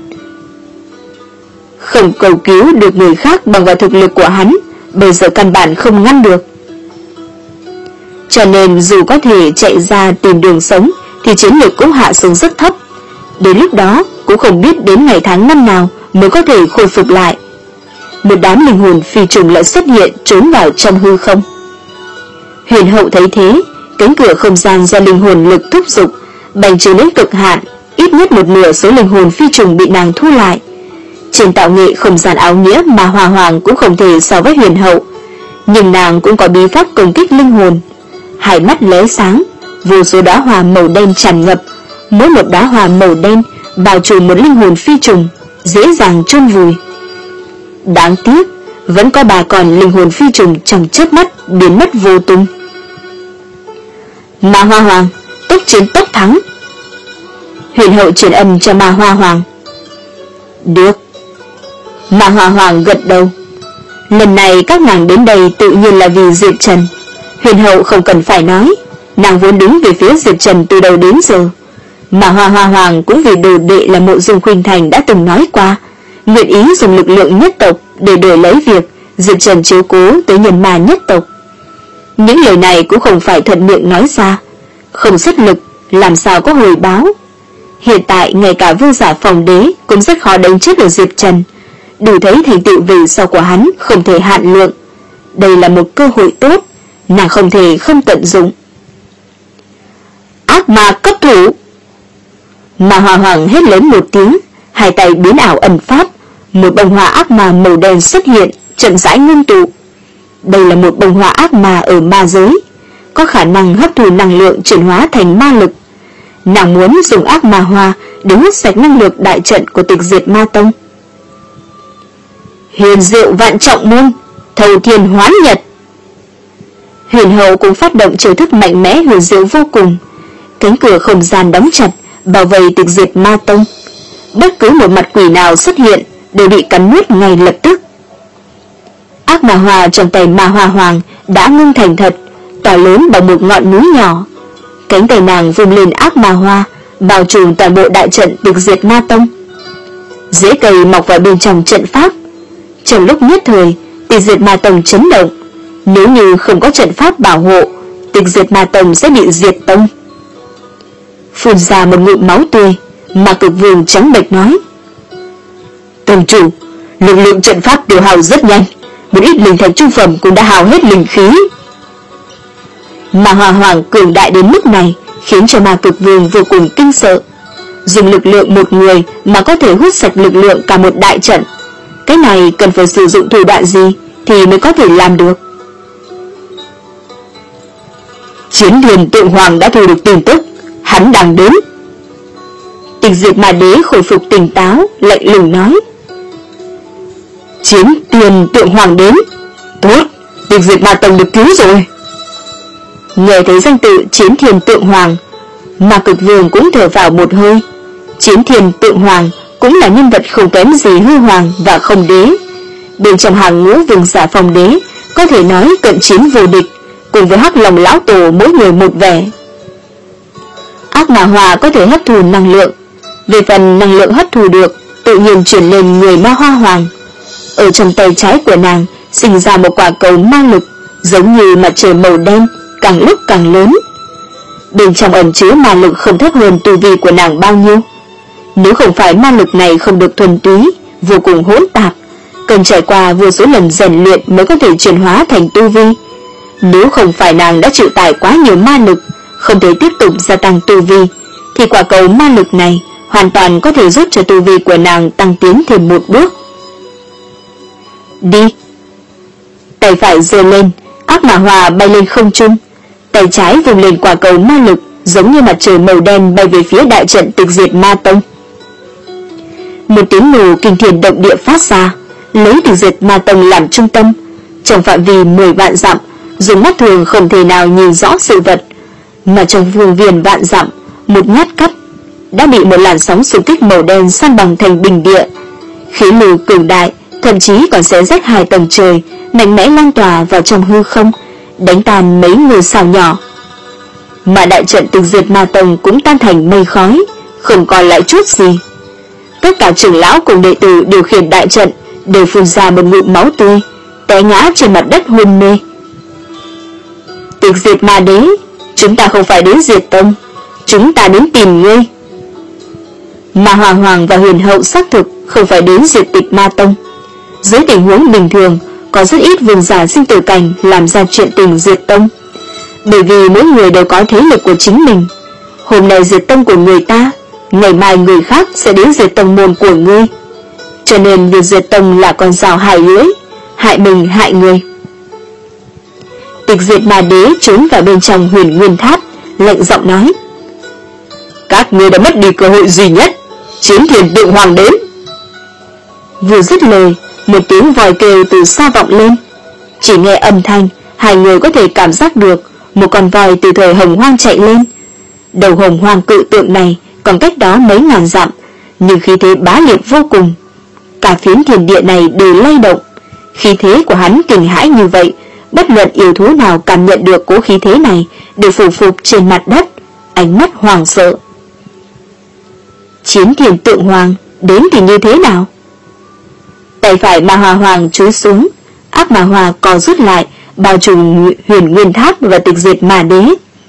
Không cầu cứu được người khác bằng vào thực lực của hắn, bây giờ căn bản không ngăn được. Cho nên dù có thể chạy ra tìm đường sống, thì chiến lược cũng hạ xuống rất thấp. Đến lúc đó cũng không biết đến ngày tháng năm nào mới có thể khôi phục lại. Một đám linh hồn phi trùng lại xuất hiện trốn vào trong hư không. Huyền Hậu thấy thế, cánh cửa không gian do linh hồn lực thúc giục bành trướng đến cực hạn, ít nhất một nửa số linh hồn phi trùng bị nàng thu lại. Trên tạo nghệ không gian áo nghĩa mà Hoa Hoàng cũng không thể so với Huyền Hậu, nhưng nàng cũng có bí pháp công kích linh hồn. Hai mắt lóe sáng, vô số đóa hoa màu đen tràn ngập, mỗi một đóa hoa màu đen bao trùm một linh hồn phi trùng, dễ dàng chôn vùi. Đáng tiếc, vẫn có ba con linh hồn phi trùng trong chớp mắt biến mất vô tung. Ma Hoa Hoàng, tốc chiến tốc thắng. Huyền Hậu truyền âm cho Ma Hoa Hoàng. Được. Ma Hoa Hoàng gật đầu. Lần này các nàng đến đây tự nhiên là vì Diệp Trần. Huyền Hậu không cần phải nói, Nàng vốn đứng về phía Diệp Trần từ đầu đến giờ, mà Hoa Hoa Hoàng cũng vì đồ đệ là Mộ Dung Khuynh Thành đã từng nói qua, nguyện ý dùng lực lượng nhất tộc để đổi lấy việc Diệp Trần chiếu cố tới nhân ma nhất tộc. Những lời này cũng không phải thuận miệng nói ra, không xuất lực làm sao có hồi báo. Hiện tại ngay cả vương giả Phòng Đế cũng rất khó đánh chết được Diệp Trần, đủ thấy thành tựu về sau của hắn không thể hạn lượng. Đây là một cơ hội tốt, nàng không thể không tận dụng. Ác ma cấp thủ! Mà Hoa Hoàng hét lớn một tiếng, hai tay biến ảo ẩn pháp, một bông hoa ác ma màu đen xuất hiện, chậm rãi ngưng tụ. Đây là một bông hoa ác ma ở ma giới, có khả năng hấp thụ năng lượng chuyển hóa thành ma lực. Nàng muốn dùng ác ma hoa để hút sạch năng lượng đại trận của Tịch Diệt Ma Tông. Huyền diệu vạn trọng môn, thầu thiên hoán nhật. Huyền hậu cũng phát động chiêu thức mạnh mẽ huyền diệu vô cùng. Cánh cửa không gian đóng chặt, bảo vệ Tịch Diệt Ma Tông. Bất cứ một mặt quỷ nào xuất hiện đều bị cắn nuốt ngay lập tức. Ác ma hoa trong tay Ma Hoa Hoàng đã ngưng thành thật, to lớn bằng một ngọn núi nhỏ. Cánh tay nàng vung lên ác ma hoa, bao trùm toàn bộ đại trận Tịch Diệt Ma Tông. Rễ cây mọc vào bên trong trận pháp. Trong lúc nhất thời, Tịch Diệt Ma Tông chấn động. Nếu như không có trận pháp bảo hộ, Tịch Diệt Ma Tông sẽ bị diệt tông. Phun ra một ngụm máu tươi, mà Cực Vương trắng bệch nói: Tông chủ, lực lượng trận pháp tiêu hao rất nhanh, một ít linh thạch trung phẩm cũng đã hao hết linh khí. Mà Hoa Hoàng cường đại đến mức này khiến cho Ma Cực Vương vô cùng kinh sợ. Dùng lực lượng một người mà có thể hút sạch lực lượng cả một đại trận, cái này cần phải sử dụng thủ đoạn gì thì mới có thể làm được. Chiến Thiên Tượng Hoàng đã thu được tin tức, hắn đang đến. Tịch Diệt Ma Đế khôi phục tỉnh táo, lạnh lùng nói: Chiến Thiên Tượng Hoàng đến. Tốt, Tịch Diệt Ma Tông được cứu rồi. Nghe thấy danh tự Chiến Thiên Tượng Hoàng, Ma Cực Vương cũng thở vào một hơi. Chiến Thiên Tượng Hoàng cũng là nhân vật không kém gì Hư Hoàng và Không Đế. Bên trong hàng ngũ vương giả Phong Đế có thể nói cận chiến vô địch, cùng với Hắc Long lão tổ mỗi người một vẻ. Ác ma hoa có thể hấp thụ năng lượng, về phần năng lượng hấp thụ được tự nhiên chuyển lên người Ma Hoa Hoàng. Ở trong tay trái của nàng sinh ra một quả cầu ma lực, giống như mặt trời màu đen, càng lúc càng lớn. Bên trong ẩn chứa ma lực không thấp hơn tu vi của nàng bao nhiêu. Nếu không phải ma lực này không được thuần túy, vô cùng hỗn tạp, cần trải qua vô số lần rèn luyện mới có thể chuyển hóa thành tu vi. Nếu không phải nàng đã chịu tải quá nhiều ma lực, không thể tiếp tục gia tăng tu vi, thì quả cầu ma lực này hoàn toàn có thể giúp cho tu vi của nàng tăng tiến thêm một bước. Đi! Tay phải giơ lên, ác ma hoa bay lên không trung, tay trái vùng lên quả cầu ma lực, giống như mặt trời màu đen bay về phía đại trận Tịch Diệt Ma Tông. Một tiếng nổ kinh thiên động địa phát ra, lấy Tịch Diệt Ma Tông làm trung tâm, trong phạm vi mười vạn dặm, dùng mắt thường không thể nào nhìn rõ sự vật, mà trong phương viên vạn dặm, một nhát cắt đã bị một làn sóng xung kích màu đen san bằng thành bình địa. Khí lưu cường đại, thậm chí còn xé rách hai tầng trời, mạnh mẽ lan tỏa vào trong hư không, đánh tan mấy ngôi sao nhỏ. Mà đại trận Tịch Diệt Ma Tông cũng tan thành mây khói, không còn lại chút gì. Tất cả trưởng lão cùng đệ tử điều khiển đại trận đều phun ra một ngụm máu tươi, té ngã trên mặt đất hôn mê. Tịch Diệt Ma Đế, chúng ta không phải đến diệt tông, chúng ta đến tìm ngươi. Mà Hoàng Hoàng và Huyền Hậu xác thực không phải đến diệt Tịch Ma Tông. Dưới tình huống bình thường, có rất ít vương giả sinh tử cảnh làm ra chuyện tình diệt tông, bởi vì mỗi người đều có thế lực của chính mình. Hôm nay diệt tông của người ta, ngày mai người khác sẽ đến diệt tông môn của ngươi. Cho nên việc diệt tông là con rào hai lưỡi, hại mình hại người. Tịch Diệt Ma Đế trốn vào bên trong Huyền Nguyên Tháp, lạnh giọng nói: Các ngươi đã mất đi cơ hội duy nhất, Chiến Thiên Tượng Hoàng đến. Vừa dứt lời, một tiếng vòi kêu từ xa vọng lên. Chỉ nghe âm thanh, hai người có thể cảm giác được một con voi từ thời Hồng Hoang chạy lên. Đầu Hồng Hoang cự tượng này còn cách đó mấy ngàn dặm, nhưng khí thế bá liệt vô cùng. Cả phiến thiên địa này đều lay động. Khí thế của hắn kinh hãi như vậy, Bất luận yêu thú nào cảm nhận được cỗ khí thế này đều phủ phục trên mặt đất, ánh mắt hoảng sợ. Chiến Thiên Tượng Hoàng đến thì như thế nào? Tay phải Ma Hoa Hoàng chúi xuống, ác ma hoa co rút lại, bao trùm Huyền Nguyên Tháp và Tịch Diệt Ma Đế.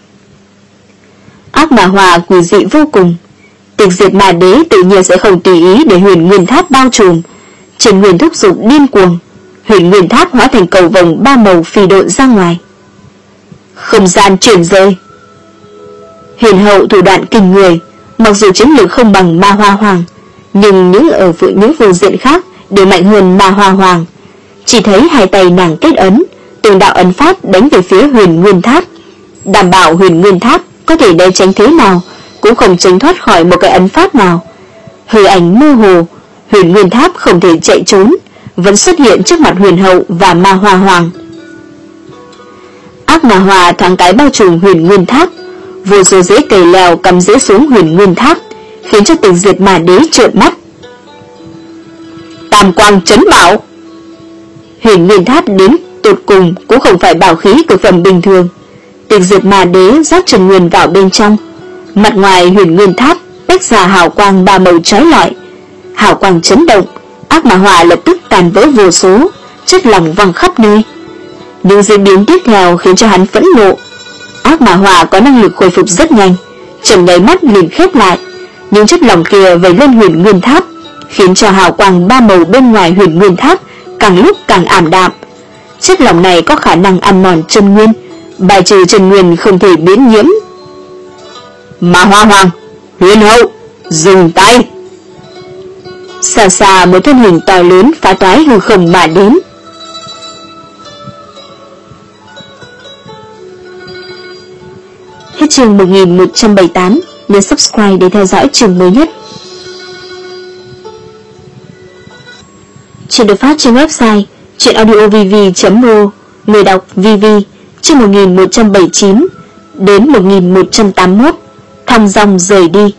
Ác ma hoa quỷ dị vô cùng. Tịch Diệt Ma Đế tự nhiên sẽ không tùy ý để Huyền Nguyên Tháp bao trùm. Trên nguyên thúc dục điên cuồng, Huyền Nguyên Tháp hóa thành cầu vồng ba màu phi độn ra ngoài. Không gian chuyển rời. Huyền hậu thủ đoạn kinh người, mặc dù chiến lược không bằng Ma Hoa Hoàng, nhưng những ở những phương diện khác đều mạnh hơn Ma Hoa Hoàng. Chỉ thấy hai tay nàng kết ấn, từng đạo ấn pháp đánh về phía Huyền Nguyên Tháp, đảm bảo Huyền Nguyên Tháp có thể né tránh thế nào cũng không tránh thoát khỏi một cái ấn pháp nào. Hư ảnh mơ hồ, Huyền Nguyên Tháp không thể chạy trốn, vẫn xuất hiện trước mặt Huyền hậu và Ma Hoa Hoàng. Ác ma hoa thoáng cái bao trùm Huyền Nguyên Tháp, vô số rễ cầy leo cắm rễ xuống Huyền Nguyên Tháp, khiến cho Tịch Diệt Ma Đế trợn mắt. Tam quang trấn bảo. Huyền Nguyên Tháp đến tột cùng cũng không phải bảo khí cực phẩm bình thường. Tịch Diệt Ma Đế rót chân nguyên vào bên trong, mặt ngoài Huyền Nguyên Tháp bách ra hào quang ba màu chói lọi. Hào quang chấn động, ác ma hỏa lập tức tàn vỡ vô số, chất lỏng văng khắp nơi. Nhưng diễn biến tiếp theo khiến cho hắn phẫn nộ. Ác ma hỏa có năng lực khôi phục rất nhanh, trong nháy mắt liền khép lại, nhưng chất lỏng kia vẩy lên Huyền Nguyên Tháp, khiến cho hào quang ba màu bên ngoài Huyền Nguyên Tháp càng lúc càng ảm đạm. Chất lỏng này có khả năng ăn mòn chân nguyên, bài trừ chân nguyên không thể biến nhiễm. Ma Hoa Hoàng, Huyền hậu, dừng tay. Xa xa một thân hình to lớn phá toái hư không mà đến. Hết chương một nghìn một trăm bảy mươi tám, nhấn subscribe để theo dõi chương mới nhất. Chuyện được phát trên website truyện audio v v chấm r o, người đọc vê vê, chương một nghìn một trăm bảy mươi chín đến một nghìn một trăm tám mươi mốt, thăm dòng rời đi.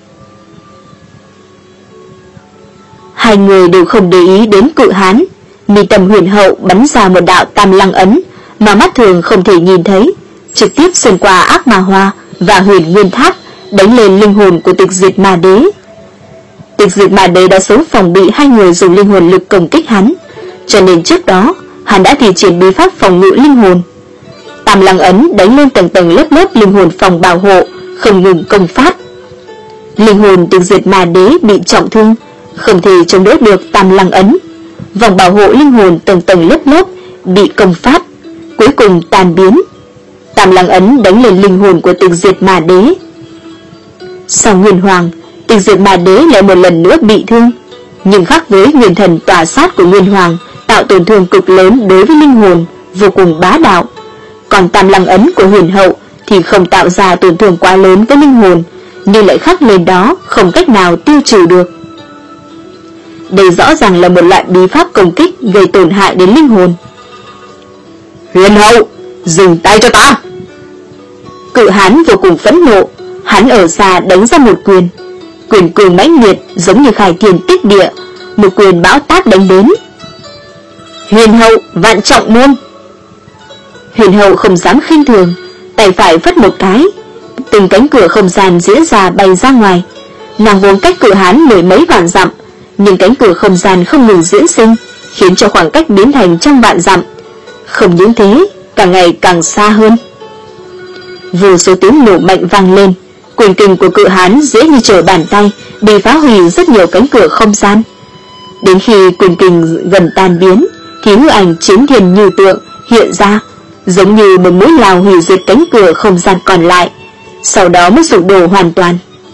Hai người đều không để ý đến Cự Hán, mi tâm Huyền hậu bắn ra một đạo tam lăng ấn mà mắt thường không thể nhìn thấy, trực tiếp xuyên qua ác ma hoa và Huyền Nguyên Tháp, đánh lên linh hồn của Tịch Diệt Ma Đế. Tịch Diệt Ma Đế đã sớm phòng bị hai người dùng linh hồn lực công kích hắn, cho nên trước đó hắn đã thi triển bí pháp phòng ngự linh hồn. Tam lăng ấn đánh lên tầng tầng lớp lớp linh hồn phòng bảo hộ, không ngừng công phát. Linh hồn Tịch Diệt Ma Đế bị trọng thương, không thể chống đỡ được tam lăng ấn. Vòng bảo hộ linh hồn tầng tầng lớp lớp bị công phát, cuối cùng tan biến. Tam lăng ấn đánh lên linh hồn của Tịch Diệt Ma Đế. Sau Nguyên Hoàng, Tịch Diệt Ma Đế lại một lần nữa bị thương, nhưng khác với nguyên thần tỏa sát của Nguyên Hoàng, tạo tổn thương cực lớn đối với linh hồn, vô cùng bá đạo. Còn tam lăng ấn của Huyền hậu thì không tạo ra tổn thương quá lớn với linh hồn, nhưng lại khắc lên đó không cách nào tiêu trừ được. Đây rõ ràng là một loại bí pháp công kích gây tổn hại đến linh hồn. Huyền hậu, dừng tay cho ta. Cự Hán vô cùng phẫn nộ, hắn ở xa đánh ra một quyền. Quyền cường mãnh liệt giống như khai thiên tích địa, một quyền bão táp đánh đến. Huyền hậu vạn trọng môn. Huyền hậu không dám khinh thường, tay phải phất một cái, từng cánh cửa không gian diễn ra bay ra ngoài. Nàng vốn cách Cự Hán mười mấy vạn dặm, nhưng cánh cửa không gian không ngừng diễn sinh, khiến cho khoảng cách biến thành trăm vạn dặm. Không những thế, càng ngày càng xa hơn. Vô số tiếng nổ mạnh vang lên, quyền kình của Cự Hán dễ như trở bàn tay, bị phá hủy rất nhiều cánh cửa không gian. Đến khi quyền kình gần tan biến, thì hư ảnh Chiến Thiên Như Tượng hiện ra, giống như một mũi lao hủy diệt cánh cửa không gian còn lại, sau đó mới sụp đổ hoàn toàn.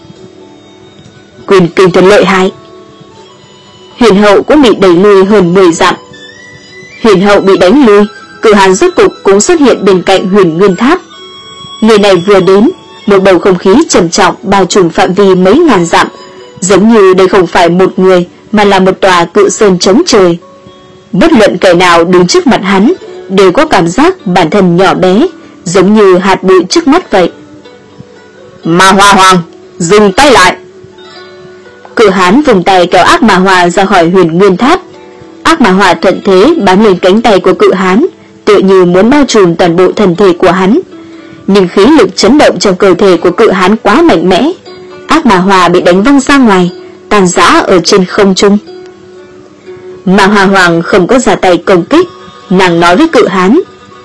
Quyền kình thật lợi hại. Huyền hậu cũng bị đẩy lui hơn mười dặm. Huyền hậu bị đánh lui, Cự Hán rốt cục cũng xuất hiện bên cạnh Huyền Nguyên Tháp. Người này vừa đến, một bầu không khí trầm trọng bao trùm phạm vi mấy ngàn dặm, giống như đây không phải một người mà là một tòa cự sơn chống trời. Bất luận kẻ nào đứng trước mặt hắn đều có cảm giác bản thân nhỏ bé, giống như hạt bụi trước mắt vậy. Ma Hoa Hoàng, dừng tay lại. Cự Hán vùng tay kéo ác ma hỏa ra khỏi Huyền Nguyên Tháp. Ác ma hỏa thuận thế bám lên cánh tay của Cự Hán, tựa như muốn bao trùm toàn bộ thân thể của hắn. Nhưng khí lực chấn động trong cơ thể của cự hán quá mạnh mẽ, ác ma hòa bị đánh văng ra ngoài, tàn rã ở trên không trung. Ma Hoa Hoàng không có ra tay công kích, nàng nói với cự hán: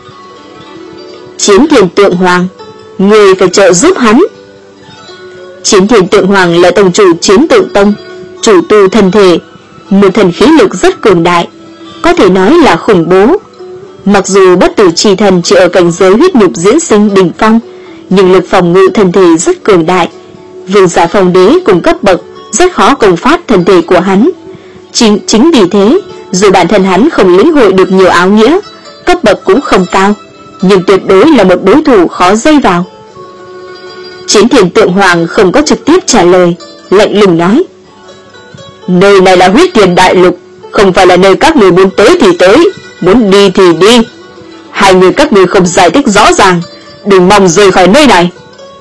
Chiến Thiên Tượng Hoàng, người phải trợ giúp hắn. Chiến Thiên Tượng Hoàng là tông chủ Chiến Tượng Tông, chủ tu thân thể, một thần khí lực rất cường đại, có thể nói là khủng bố. Mặc dù bất tử chi thần chỉ ở cảnh giới huyết nhục diễn sinh đỉnh phong, nhưng lực phòng ngự thân thể rất cường đại. Vương giả phong đế cùng cấp bậc rất khó công phát thân thể của hắn. Chính, chính vì thế, dù bản thân hắn không lĩnh hội được nhiều áo nghĩa, cấp bậc cũng không cao, nhưng tuyệt đối là một đối thủ khó dây vào. Chiến Thiên Tượng Hoàng không có trực tiếp trả lời, lạnh lùng nói: Nơi này là Huyết Thiên Đại Lục, không phải là nơi các người muốn tới thì tới, muốn đi thì đi. Hai người các người không giải thích rõ ràng, đừng mong rời khỏi nơi này.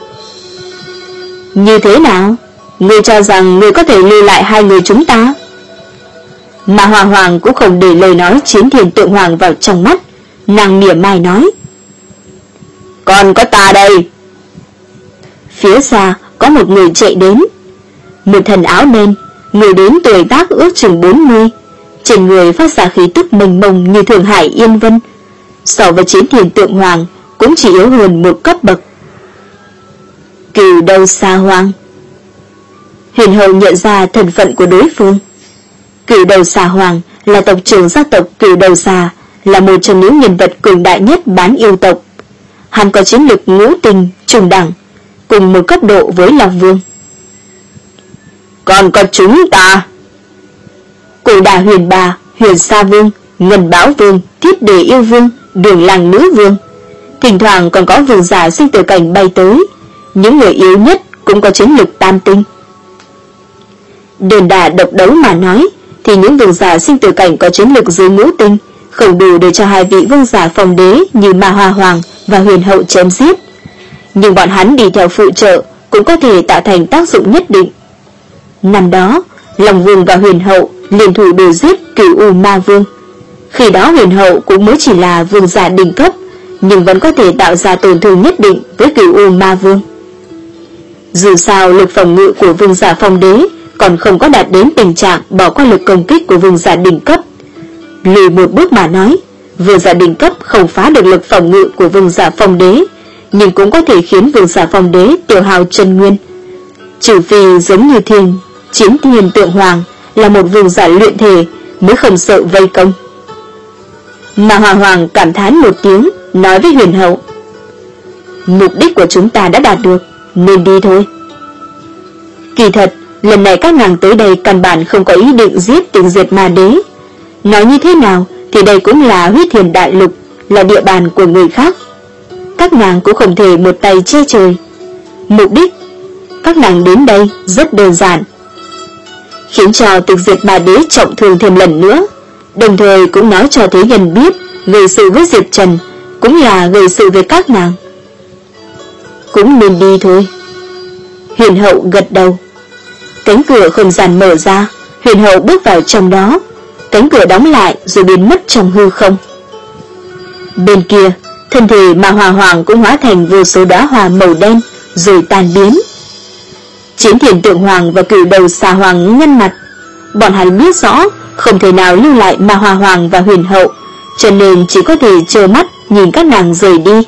Như thế nào? Ngươi cho rằng ngươi có thể lưu lại hai người chúng ta? Mà Hoa Hoàng cũng không để lời nói Chiến Thiên Tượng Hoàng vào trong mắt, nàng mỉa mai nói: Còn có ta đây. Phía xa có một người chạy đến, một thần áo đen, người đến tuổi tác ước chừng bốn mươi, trên người phát ra khí tức mênh mông như Thượng Hải Yên Vân, so với Chiến Thiên Tượng Hoàng cũng chỉ yếu hơn một cấp bậc. Cửu Đầu Xà Hoàng. Huyền hậu nhận ra thân phận của đối phương. Cửu Đầu Xà Hoàng là tộc trưởng gia tộc Cửu Đầu Xà, là một trong những nhân vật cường đại nhất bán yêu tộc. Hắn có chiến lực ngũ tinh trùng đẳng, cùng một cấp độ với Long Vương. Còn có chúng ta, Cổ Đà Huyền Bà, Huyền Sa Vương, Ngân Bão Vương, Thiết Đề Yêu Vương, Đường Làng Nữ Vương. Thỉnh thoảng còn có vương giả sinh tử cảnh bay tới, những người yếu nhất cũng có chiến lực tam tinh. Đơn đả độc đấu mà nói, thì những vương giả sinh tử cảnh có chiến lực dưới ngũ tinh không đủ để cho hai vị vương giả phong đế như Ma Hoa Hoàng và Huyền hậu chém giết. Nhưng bọn hắn đi theo phụ trợ cũng có thể tạo thành tác dụng nhất định. Năm đó, Long Vương và Huyền hậu liên thủ đuổi giết Cửu U Ma Vương. Khi đó Huyền hậu cũng mới chỉ là vương giả đỉnh cấp, nhưng vẫn có thể tạo ra tổn thương nhất định với Cửu U Ma Vương. Dù sao lực phòng ngự của vương giả phong đế còn không có đạt đến tình trạng bỏ qua lực công kích của vương giả đỉnh cấp. Lùi một bước mà nói, vương giả đỉnh cấp không phá được lực phòng ngự của vương giả phong đế, nhưng cũng có thể khiến vương giả phong đế tiêu hao chân nguyên. Trừ phi giống như Thiên Chiến Thiên Tượng Hoàng là một vương giả luyện thể mới không sợ vây công. Mà Hoa Hoàng cảm thán một tiếng, nói với Huyền hậu: Mục đích của chúng ta đã đạt được, nên đi thôi. Kỳ thật, lần này các nàng tới đây căn bản không có ý định giết Tịch Diệt Ma Đế. Nói như thế nào thì đây cũng là Huyết Thiên Đại Lục, là địa bàn của người khác. Các nàng cũng không thể một tay che trời. Mục đích các nàng đến đây rất đơn giản, khiến cho Tịch Diệt Ma Đế trọng thương thêm lần nữa, đồng thời cũng nói cho Thế Nhân biết gây sự với Diệp Trần cũng là gây sự với các nàng. Cũng nên đi thôi. Huyền hậu gật đầu. Cánh cửa không gian mở ra, Huyền hậu bước vào trong đó, cánh cửa đóng lại rồi biến mất trong hư không. Bên kia, thân thể Ma Hoa Hoàng cũng hóa thành vô số đóa hoa màu đen rồi tan biến. Chiến Thiên Tượng Hoàng và Cửu Đầu Xà Hoàng nhăn mặt, bọn hắn biết rõ không thể nào lưu lại Ma Hoa Hoàng và Huyền hậu, cho nên chỉ có thể trơ mắt nhìn các nàng rời đi.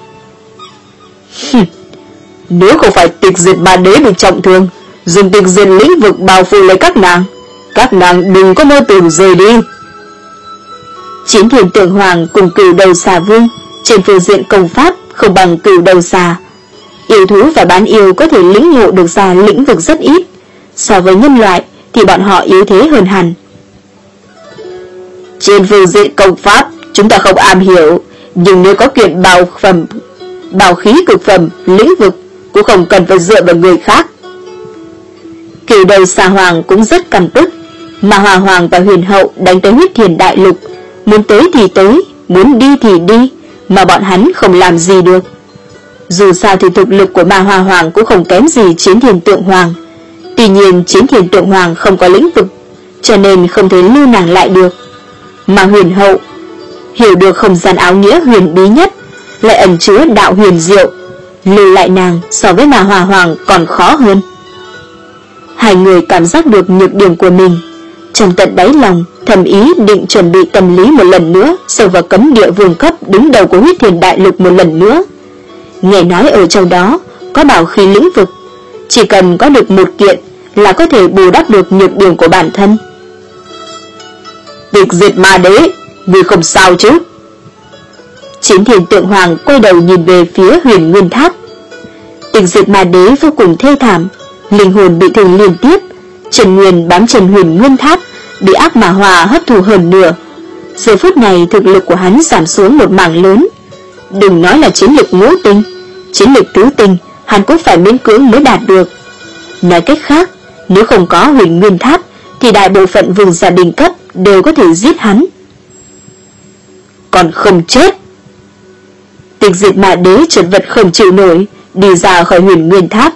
Nếu không phải Tịch Diệt Ma Đế bị trọng thương, dùng Tịch Diệt lĩnh vực bao phủ lấy các nàng, các nàng đừng có mơ tưởng rời đi. Chiến Thiên Tượng Hoàng cùng Cửu Đầu Xà Vương trên phương diện công pháp không bằng Cửu Đầu Xà. Yêu thú và bán yêu có thể lĩnh ngộ được ra lĩnh vực rất ít, so với nhân loại thì bọn họ yếu thế hơn hẳn. Trên phương diện công pháp chúng ta không am hiểu, nhưng nếu có kiện bảo phẩm, bảo khí cực phẩm, lĩnh vực cũng không cần phải dựa vào người khác. Cửu Đầu Xà Hoàng cũng rất căm tức. Mà Hoa Hoàng và Huyền hậu đánh tới Huyết Thiên Đại Lục, muốn tới thì tới, muốn đi thì đi, mà bọn hắn không làm gì được. Dù sao thì thực lực của Ma Hoa Hoàng cũng không kém gì Chiến Thiên Tượng Hoàng. Tuy nhiên Chiến Thiên Tượng Hoàng không có lĩnh vực, cho nên không thể lưu nàng lại được. Mà Huyền hậu hiểu được không gian áo nghĩa huyền bí nhất, lại ẩn chứa đạo huyền diệu, lưu lại nàng so với Ma Hoa Hoàng còn khó hơn. Hai người cảm giác được nhược điểm của mình, trong tận đáy lòng thầm ý định chuẩn bị tâm lý một lần nữa, xông vào cấm địa vương cấp đứng đầu của Huyết Thiền Đại Lục một lần nữa. Nghe nói ở trong đó có bảo khí lĩnh vực, chỉ cần có được một kiện là có thể bù đắp được nhược điểm của bản thân. Tịch Diệt Ma Đế, ngươi không sao chứ? Chiến Thiên Tượng Hoàng quay đầu nhìn về phía Huyền Nguyên Tháp. Tịch Diệt Ma Đế vô cùng thê thảm, linh hồn bị thương liên tiếp, Trần Nguyên bám chân Huyền Nguyên Tháp, bị ác ma hỏa hấp thụ hơn nửa. Giờ phút này thực lực của hắn giảm xuống một mảng lớn. Đừng nói là chiến lực ngũ tinh, chiến lực tứ tinh hắn cũng phải miễn cưỡng mới đạt được. Nói cách khác, nếu không có Huyền Nguyên Tháp thì đại bộ phận vương gia đình cấp đều có thể giết hắn. Còn không chết. Tịch Diệt Ma Đế chật vật không chịu nổi, đi ra khỏi Huyền Nguyên Tháp.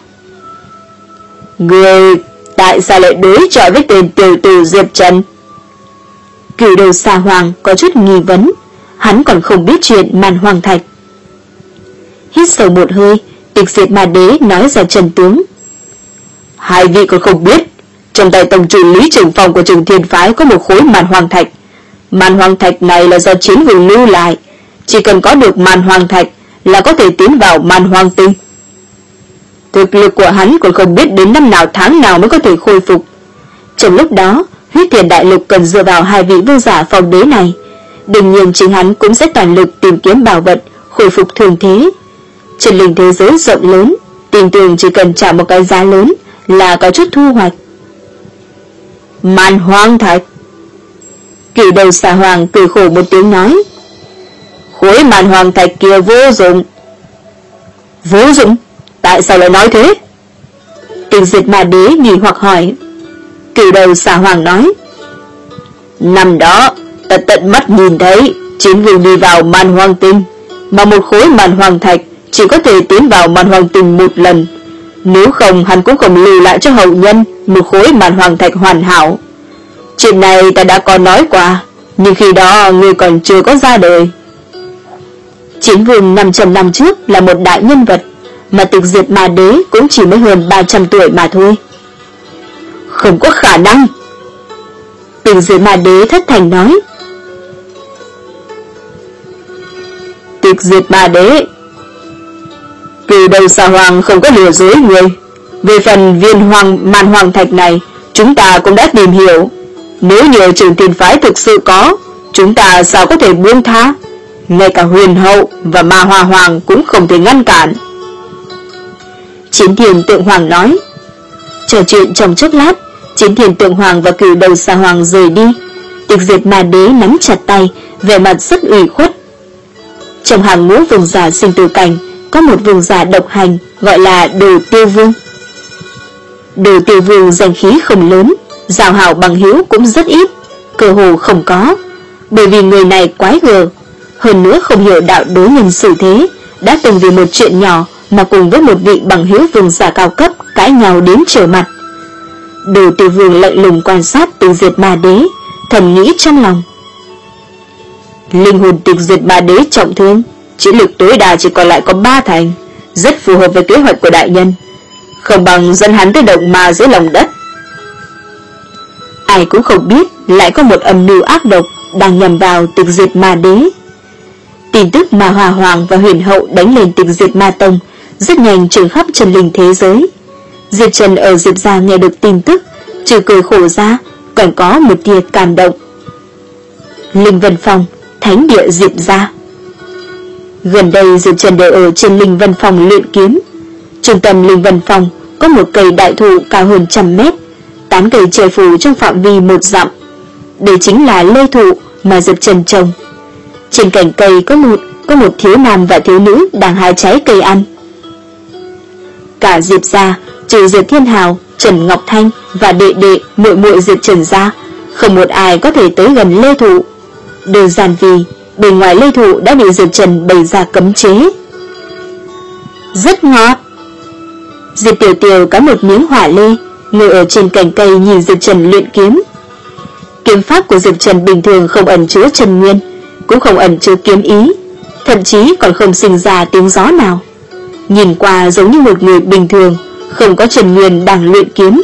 Người tại sao lại đối chọi với tên tiểu tử Diệp Trần? Cửu Đầu Xà Hoàng có chút nghi vấn, hắn còn không biết chuyện Màn Hoàng Thạch. Hít sâu một hơi, Tịch Diệt Ma Đế nói ra chân tướng. Hai vị còn không biết, trong tay tổng chủ Lý Trường Phong của Trường Thiên Phái có một khối Màn Hoàng Thạch. Màn Hoàng Thạch này là do chiến vương lưu lại, chỉ cần có được Màn Hoàng Thạch là có thể tiến vào Màn Hoàng Tinh. Thực lực của hắn còn không biết đến năm nào tháng nào mới có thể khôi phục. Trong lúc đó, Huyết Thiền Đại Lục cần dựa vào hai vị vương giả phong đế này. Đương nhiên chính hắn cũng sẽ toàn lực tìm kiếm bảo vật, khôi phục thường thế. Trên linh thế giới rộng lớn, tin tưởng chỉ cần trả một cái giá lớn là có chút thu hoạch. Màn Hoàng Thạch. Cửu Đầu Xà Hoàng cười khổ một tiếng nói. Khối Màn Hoàng Thạch kia vô dụng. Vô dụng? Tại sao lại nói thế? Tịch Diệt Ma Đế nghi hoặc hỏi. Cửu Đầu Xà Hoàng nói. Năm đó ta tận mắt nhìn thấy chiến vương đi vào Màn Hoàng Tinh, mà một khối Màn Hoàng Thạch chỉ có thể tiến vào Màn Hoàng Tinh một lần. Nếu không hắn cũng không lưu lại cho hậu nhân một khối Màn Hoàng Thạch hoàn hảo. Chuyện này ta đã có nói qua, nhưng khi đó ngươi còn chưa có ra đời. Chiến vương năm trăm năm trước là một đại nhân vật, mà Tịch Diệt Ma Đế cũng chỉ mới hơn ba trăm tuổi mà thôi. Không có khả năng. Tịch Diệt Ma Đế thất thành nói. Tịch Diệt Ma Đế, Cửu Đầu Xà Hoàng không có lừa dối người. Về phần viên hoàng Màn Hoàng Thạch này, chúng ta cũng đã tìm hiểu. Nếu như Trường Thiên Phái thực sự có, chúng ta sao có thể buông tha? Ngay cả Huyền Hậu và Ma Hoa Hoàng cũng không thể ngăn cản. Chiến Thiên Tượng Hoàng nói. Trò chuyện trong chốc lát, Chiến Thiên Tượng Hoàng và Cửu Đầu Xà Hoàng rời đi. Tịch Diệt Ma Đế nắm chặt tay, vẻ mặt rất ủy khuất. Trong hàng ngũ vương giả sinh tử cảnh, có một vương giả độc hành gọi là Đồ Tiêu Vương. Đồ Tiêu Vương danh khí không lớn, giao hảo bằng hữu cũng rất ít, cơ hồ không có, bởi vì người này quái gở, hơn nữa không hiểu đạo đối nhân xử thế, đã từng vì một chuyện nhỏ mà cùng với một vị bằng hữu vương giả cao cấp cãi nhau đến trở mặt. Đồ Tiêu Vương lạnh lùng quan sát Tịch Diệt Ma Đế, thầm nghĩ trong lòng. Linh hồn Tịch Diệt Ma Đế trọng thương, chiến lực tối đa chỉ còn lại có ba thành, rất phù hợp với kế hoạch của đại nhân, không bằng dẫn hắn tới động ma dưới lòng đất. Ai cũng không biết lại có một âm mưu ác độc đang nhằm vào Tịch Diệt Ma Đế. Tin tức Ma Hoa Hoàng và Huyền Hậu đánh lên Tịch Diệt Ma Tông rất nhanh truyền khắp chân linh thế giới. Diệp Trần ở Diệp gia nghe được tin tức, trừ cười khổ ra, còn có một tia cảm động. Linh Vân Phòng, thánh địa Diệp gia. Gần đây Diệp Trần đều ở trên Linh Vân Phòng luyện kiếm. Trung tâm Linh Vân Phòng có một cây đại thụ cao hơn trăm mét, tán cây che phủ trong phạm vi một dặm. Đây chính là lê thụ mà Diệp Trần trồng. Trên cành cây có một có một thiếu nam và thiếu nữ đang hái trái cây ăn. Cả Diệp gia, trừ Diệp Thiên Hào, Trần Ngọc Thanh và đệ đệ muội muội Diệp Trần gia, không một ai có thể tới gần lê thụ. Đơn giản vì bên ngoài lê thụ đã bị Diệp Trần bày ra cấm chế. Rất ngọt. Diệp Tiểu Tiểu có một miếng hỏa lê, ngồi ở trên cành cây nhìn Diệp Trần luyện kiếm. Kiếm pháp của Diệp Trần bình thường không ẩn chứa chân nguyên, cũng không ẩn chứa kiếm ý, thậm chí còn không sinh ra tiếng gió nào. Nhìn qua giống như một người bình thường, không có Trần Nguyên đang luyện kiếm.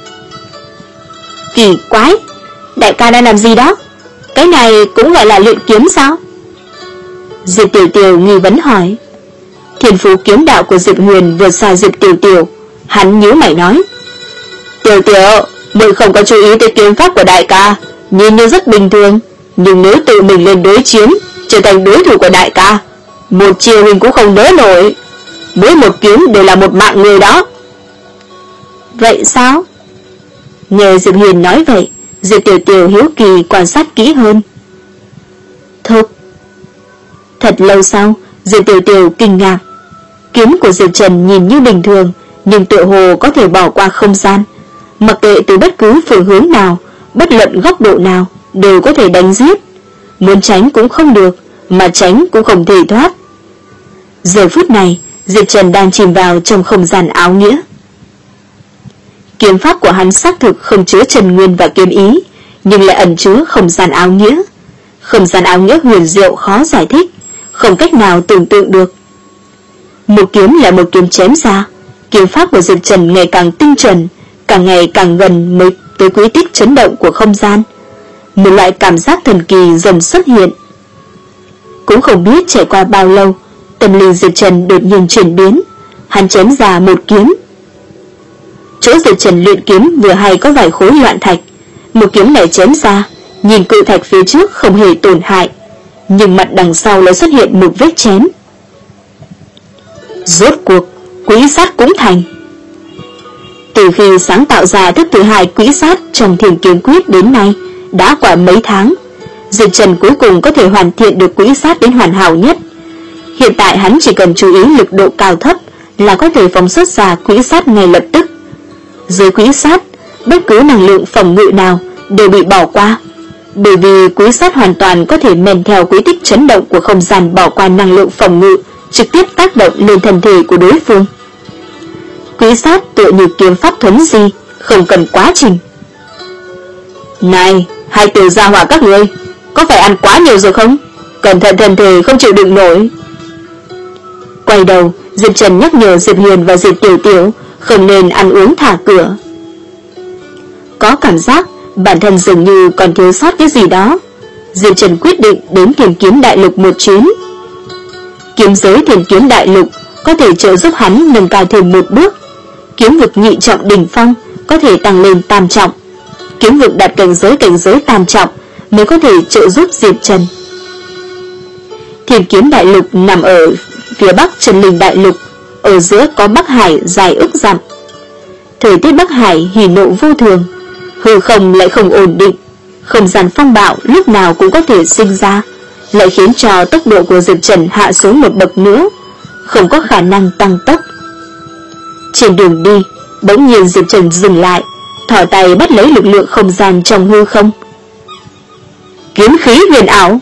Kỳ quái, đại ca đang làm gì đó? Cái này cũng gọi là luyện kiếm sao? Diệp Tiểu Tiểu nghi vấn hỏi. Thiên phú kiếm đạo của Diệp Huyền vượt xa Diệp Tiểu Tiểu. Hắn nhíu mày nói, Tiểu Tiểu, muội không có chú ý tới kiếm pháp của đại ca, nhìn như rất bình thường, nhưng nếu tự mình lên đối chiến, trở thành đối thủ của đại ca, một chiều mình cũng không đỡ nổi. Mỗi một kiếm đều là một mạng người đó. Vậy sao? Nghe Diệp Huyền nói vậy, Diệp Tiểu Tiểu hiếu kỳ quan sát kỹ hơn. Thục. Thật lâu sau, Diệp Tiểu Tiểu kinh ngạc. Kiếm của Diệp Trần nhìn như bình thường, nhưng tựa hồ có thể bỏ qua không gian. Mặc kệ từ bất cứ phương hướng nào, bất luận góc độ nào, đều có thể đánh giết. Muốn tránh cũng không được, mà tránh cũng không thể thoát. Giờ phút này, Diệp Trần đang chìm vào trong không gian áo nghĩa. Kiếm pháp của hắn xác thực không chứa Trần Nguyên và kiếm ý, nhưng lại ẩn chứa không gian áo nghĩa. Không gian áo nghĩa huyền diệu khó giải thích, không cách nào tưởng tượng được. Một kiếm là một kiếm chém ra, kiếm pháp của Diệp Trần ngày càng tinh chuẩn, càng ngày càng gần mới tới quỹ tích chấn động của không gian. Một loại cảm giác thần kỳ dần xuất hiện. Cũng không biết trải qua bao lâu, tâm lý Diệp Trần đột nhiên chuyển biến, hắn chém ra một kiếm. Chỗ Diệp Trần luyện kiếm vừa hay có vài khối loạn thạch, một kiếm này chém ra, nhìn cự thạch phía trước không hề tổn hại, nhưng mặt đằng sau lại xuất hiện một vết chém. Rốt cuộc, quỹ sát cũng thành. Từ khi sáng tạo ra thức thứ hai quỹ sát trong Thiên Kiếm Quyết đến nay, đã qua mấy tháng, Diệp Trần cuối cùng có thể hoàn thiện được quỹ sát đến hoàn hảo nhất. Hiện tại hắn chỉ cần chú ý lực độ cao thấp là có thể phóng xuất ra quỹ sát ngay lập tức. Dưới quỹ sát, bất cứ năng lượng phòng ngự nào đều bị bỏ qua, bởi vì quỹ sát hoàn toàn có thể men theo quỹ tích chấn động của không gian bỏ qua năng lượng phòng ngự, trực tiếp tác động lên thân thể của đối phương. Quỹ sát tựa như kiếm pháp thuấn di, không cần quá trình. Này, hai tiểu gia hỏa các ngươi, có phải ăn quá nhiều rồi không? Cẩn thận thân thể không chịu đựng nổi. Quay đầu, Diệp Trần nhắc nhở Diệp Huyền và Diệp Tiểu Tiểu không nên ăn uống thả cửa. Có cảm giác bản thân dường như còn thiếu sót cái gì đó. Diệp Trần quyết định đến Thiên Kiếm Đại Lục một chuyến. Kiếm giới Thiên Kiếm Đại Lục có thể trợ giúp hắn nâng cao thêm một bước. Kiếm vực nhị trọng đỉnh phong có thể tăng lên tam trọng. Kiếm vực đạt cảnh giới cảnh giới tam trọng mới có thể trợ giúp Diệp Trần. Thiên Kiếm Đại Lục nằm ở phía bắc Trần Linh Đại Lục, ở giữa có Bắc Hải dài ức dặm. Thời tiết Bắc Hải hỉ nộ vô thường, hư không lại không ổn định, không gian phong bạo lúc nào cũng có thể sinh ra, lại khiến cho tốc độ của Diệp Trần hạ xuống một bậc nữa, không có khả năng tăng tốc. Trên đường đi, bỗng nhiên Diệp Trần dừng lại, thò tay bắt lấy lực lượng không gian trong hư không. Kiếm khí huyền ảo.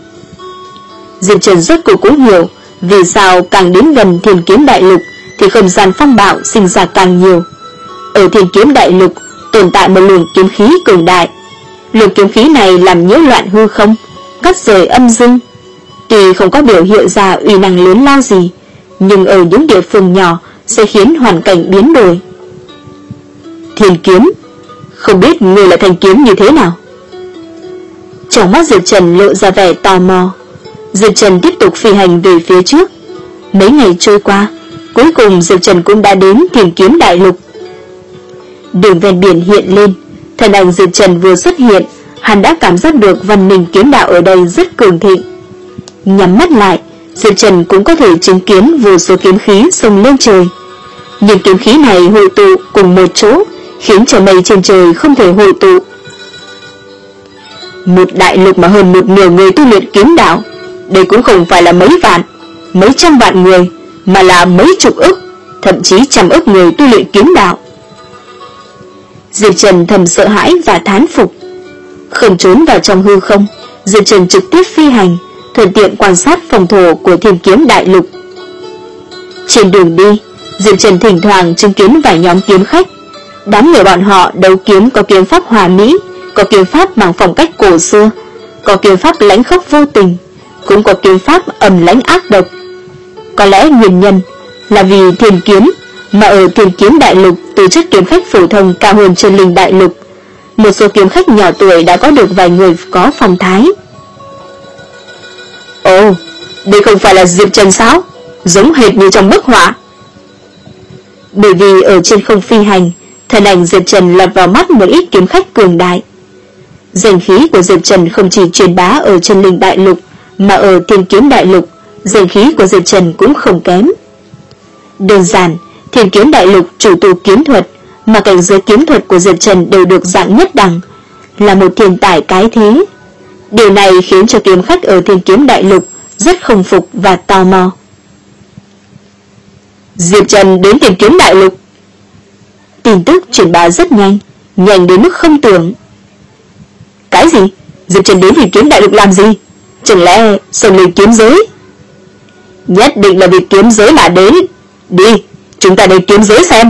Diệp Trần rốt cuộc cũng hiểu vì sao càng đến gần Thiên Kiếm Đại Lục thì không gian phong bạo sinh ra càng nhiều. Ở Thiên Kiếm Đại Lục tồn tại một luồng kiếm khí cường đại. Luồng kiếm khí này làm nhiễu loạn hư không, cắt rời âm dương. Tuy không có biểu hiện ra uy năng lớn lao gì, nhưng ở những địa phương nhỏ sẽ khiến hoàn cảnh biến đổi. Thiên kiếm, không biết người là thanh kiếm như thế nào? Trong mắt Diệp Trần lộ ra vẻ tò mò. Diệp Trần tiếp tục phi hành về phía trước. Mấy ngày trôi qua, cuối cùng Diệp Trần cũng đã đến Thiên Kiếm Đại Lục. Đường ven biển hiện lên, thân ảnh Diệp Trần vừa xuất hiện, hắn đã cảm giác được văn minh kiếm đạo ở đây rất cường thịnh. Nhắm mắt lại, Diệp Trần cũng có thể chứng kiến vô số kiếm khí xông lên trời. Nhưng kiếm khí này hội tụ cùng một chỗ, khiến cho mây trên trời không thể hội tụ. Một đại lục mà hơn một nửa người tu luyện kiếm đạo, đây cũng không phải là mấy vạn, mấy trăm vạn người, mà là mấy chục ức, thậm chí trăm ức người tu luyện kiếm đạo. Diệp Trần thầm sợ hãi và thán phục. Không trốn vào trong hư không, Diệp Trần trực tiếp phi hành, thuận tiện quan sát phòng thổ của Thiên Kiếm Đại Lục. Trên đường đi, Diệp Trần thỉnh thoảng chứng kiến vài nhóm kiếm khách. Đám người bọn họ đấu kiếm có kiếm pháp hòa mỹ, có kiếm pháp mang phong cách cổ xưa, có kiếm pháp lãnh khốc vô tình, cũng có kiếm pháp âm lãnh ác độc. Có lẽ nguyên nhân là vì thiên kiếm mà ở thiên kiếm đại lục từ chức kiếm khách phổ thông cao hơn chân linh đại lục. Một số kiếm khách nhỏ tuổi đã có được vài người có phong thái. Ồ, đây không phải là Diệp Trần sao? Giống hệt như trong bức họa. Bởi vì ở trên không phi hành, thân ảnh Diệp Trần lọt vào mắt một ít kiếm khách cường đại. Danh khí của Diệp Trần không chỉ truyền bá ở chân linh đại lục, mà ở thiên kiếm đại lục, danh khí của Diệp Trần cũng không kém. Đơn giản, thiên kiếm đại lục chủ tu kiếm thuật, mà cảnh giới kiếm thuật của Diệp Trần đều được dạng nhất đẳng, là một thiên tài cái thế. Điều này khiến cho kiếm khách ở thiên kiếm đại lục rất không phục và tò mò. Diệp Trần đến thiên kiếm đại lục. Tin tức truyền bá rất nhanh, nhanh đến mức không tưởng. Cái gì? Diệp Trần đến thiên kiếm đại lục làm gì? Chẳng lẽ xông lên kiếm giới? Nhất định là vì kiếm giới mà đến. Đi, chúng ta đến kiếm giới xem.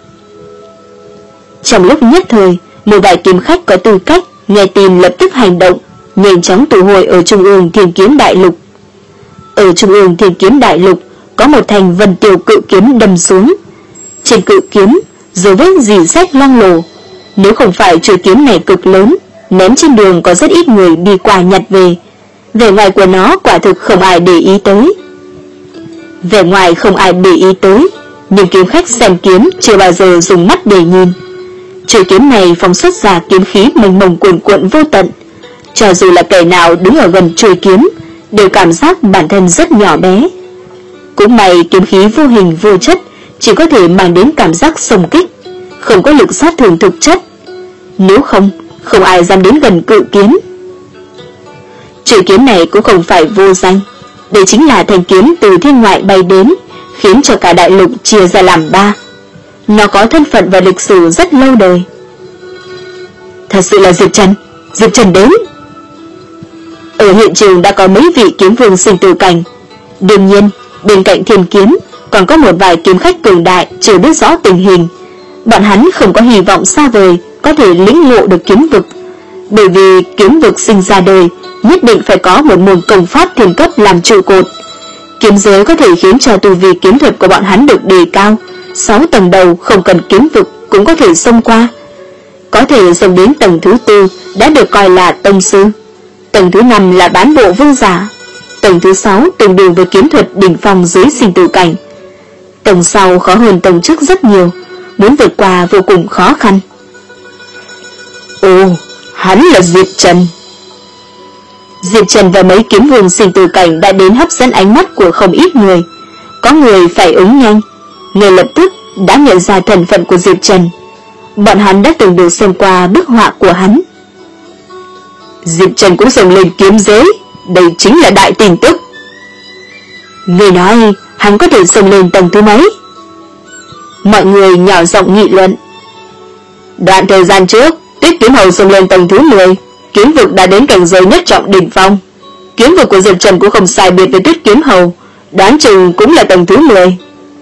Trong lúc nhất thời, một vài kiếm khách có tư cách nghe tin lập tức hành động, nhanh chóng tụ hội ở trung ương thiên kiếm đại lục. Ở trung ương thiên kiếm đại lục có một thành vân tiêu cự kiếm đâm xuống. Trên cự kiếm dấu vết rỉ sét loang lổ. Nếu không phải chuôi kiếm này cực lớn, ném trên đường có rất ít người đi qua nhặt về. Vẻ ngoài của nó quả thực không ai để ý tới. Vẻ ngoài không ai để ý tới, nhưng kiếm khách xem kiếm chưa bao giờ dùng mắt để nhìn. Chuôi kiếm này phóng xuất ra kiếm khí mênh mông cuồn cuộn vô tận. Cho dù là kẻ nào đứng ở gần chuôi kiếm, đều cảm giác bản thân rất nhỏ bé. Cũng may kiếm khí vô hình vô chất chỉ có thể mang đến cảm giác xung kích, không có lực sát thương thực chất. Nếu không, không ai dám đến gần cự kiếm. Chuôi kiếm này cũng không phải vô danh. Đây chính là thanh kiếm từ thiên ngoại bay đến, khiến cho cả đại lục chia ra làm ba. Nó có thân phận và lịch sử rất lâu đời. Thật sự là Diệp Trần. Diệp Trần đến. Ở hiện trường đã có mấy vị kiếm vương sinh tử cảnh. Đương nhiên, bên cạnh thiên kiếm còn có một vài kiếm khách cường đại chưa biết rõ tình hình. Bọn hắn không có hy vọng xa vời có thể lĩnh ngộ được kiếm vực, bởi vì kiếm vực sinh ra đời nhất định phải có một môn công pháp thiên cấp làm trụ cột. Kiếm giới có thể khiến cho tu vi kiếm thuật của bọn hắn được đề cao. Sáu tầng đầu không cần kiếm vực cũng có thể xông qua. Có thể xông đến tầng thứ tư đã được coi là tông sư. Tầng thứ năm là bán bộ vương giả. Tầng thứ sáu tương đương với kiếm thuật đỉnh phong dưới sinh tử cảnh. Tầng sau khó hơn tầng trước rất nhiều, muốn vượt qua vô cùng khó khăn. Ồ, hắn là Diệp Trần. Diệp Trần và mấy kiếm vương sinh tử cảnh đã đến hấp dẫn ánh mắt của không ít người. Có người phải ứng nhanh, ngay lập tức đã nhận ra thân phận của Diệp Trần. Bọn hắn đã từng được xem qua bức họa của hắn. Diệp Trần cũng xông lên kiếm giới, đây chính là đại tin tức. Người nói hắn có thể xông lên tầng thứ mấy? Mọi người nhỏ giọng nghị luận. Đoạn thời gian trước, Tuyết Kiếm Hầu xông lên tầng thứ mười, kiếm vực đã đến cảnh giới nhất trọng đỉnh phong. Kiếm vực của Diệp Trần cũng không sai biệt với Tuyết Kiếm Hầu, đoán chừng cũng là tầng thứ mười.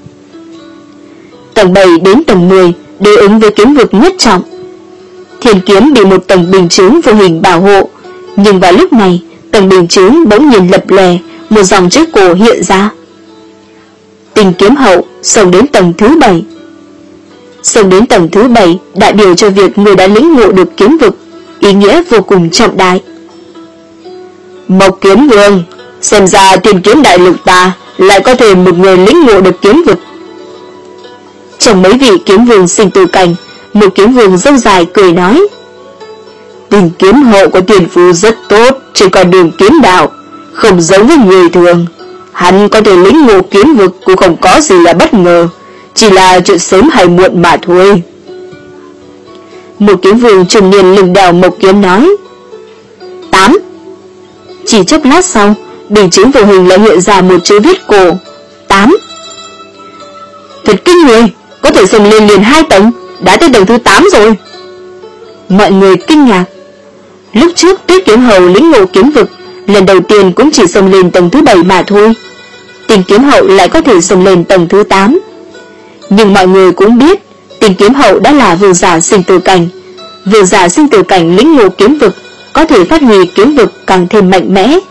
Tầng bảy đến tầng mười đối ứng với kiếm vực nhất trọng. Thiên kiếm bị một tầng bình chướng vô hình bảo hộ, nhưng vào lúc này tầng bình chướng bỗng nhiên lập lè, một dòng chữ cổ hiện ra. Tình kiếm hậu xông đến tầng thứ bảy. Xông đến tầng thứ bảy đại biểu cho việc người đã lĩnh ngộ được kiếm vực, ý nghĩa vô cùng trọng đại. Mộc Kiếm Vương, xem ra thiên kiếm đại lục ta lại có thể một người lĩnh ngộ được kiếm vực. Trong mấy vị kiếm vương sinh tử cảnh, một kiếm vương râu dài cười nói: Tình kiếm hậu của tiền phu rất tốt trên con đường kiếm đạo, không giống với người thường. Hắn có thể lĩnh ngộ kiếm vực cũng không có gì là bất ngờ, chỉ là chuyện sớm hay muộn mà thôi. Một kiếm vương trung niên lưng đèo một kiếm nói: Tám. Chỉ chốc lát sau, bình chứng vô hình lại hiện ra một chữ viết cổ: Tám. Thật kinh người, có thể xông lên liền hai tầng, đã tới tầng thứ tám rồi. Mọi người kinh ngạc. Lúc trước Tuyết Kiếm Hầu lĩnh ngộ kiếm vực, lần đầu tiên cũng chỉ xông lên tầng thứ bảy mà thôi. Tình kiếm hậu lại có thể xông lên tầng thứ tám. Nhưng mọi người cũng biết, tình kiếm hậu đã là vương giả sinh tử cảnh. Vương giả sinh tử cảnh lĩnh ngộ kiếm vực, có thể phát huy kiếm vực càng thêm mạnh mẽ.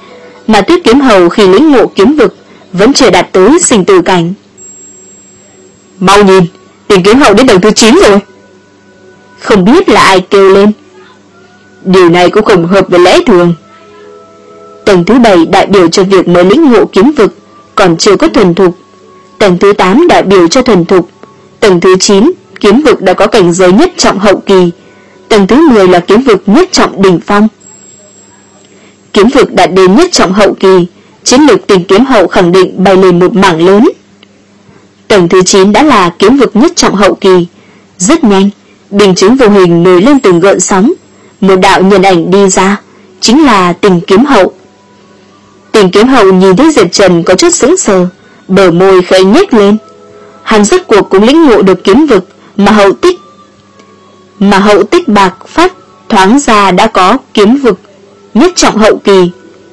mà Tuyết Kiếm Hầu khi lĩnh ngộ kiếm vực vẫn chưa đạt tới sinh tử cảnh. Mau nhìn, Tình Kiếm Hầu đến tầng thứ chín rồi. Không biết là ai kêu lên. Điều này cũng không hợp với lẽ thường. Tầng thứ bảy đại biểu cho việc mới lĩnh ngộ kiếm vực, còn chưa có thuần thục. Tầng thứ tám đại biểu cho thuần thục. Tầng thứ chín kiếm vực đã có cảnh giới nhất trọng hậu kỳ. Tầng thứ mười là kiếm vực nhất trọng đỉnh phong. Kiếm vực đạt đến nhất trọng hậu kỳ, chiến lược Tình Kiếm Hậu khẳng định bay lên một mảng lớn. Tầng thứ chín đã là kiếm vực nhất trọng hậu kỳ. Rất nhanh, bình chứng vô hình nổi lên từng gợn sóng. Một đạo nhân ảnh đi ra, chính là Tình Kiếm Hậu. Tình Kiếm Hậu nhìn thấy Diệp Trần có chút sững sờ, bờ môi khẽ nhếch lên. Hắn rốt cuộc cũng lĩnh ngộ được kiếm vực mà hậu tích mà hậu tích bạc phát thoáng ra đã có kiếm vực nhất trọng hậu kỳ.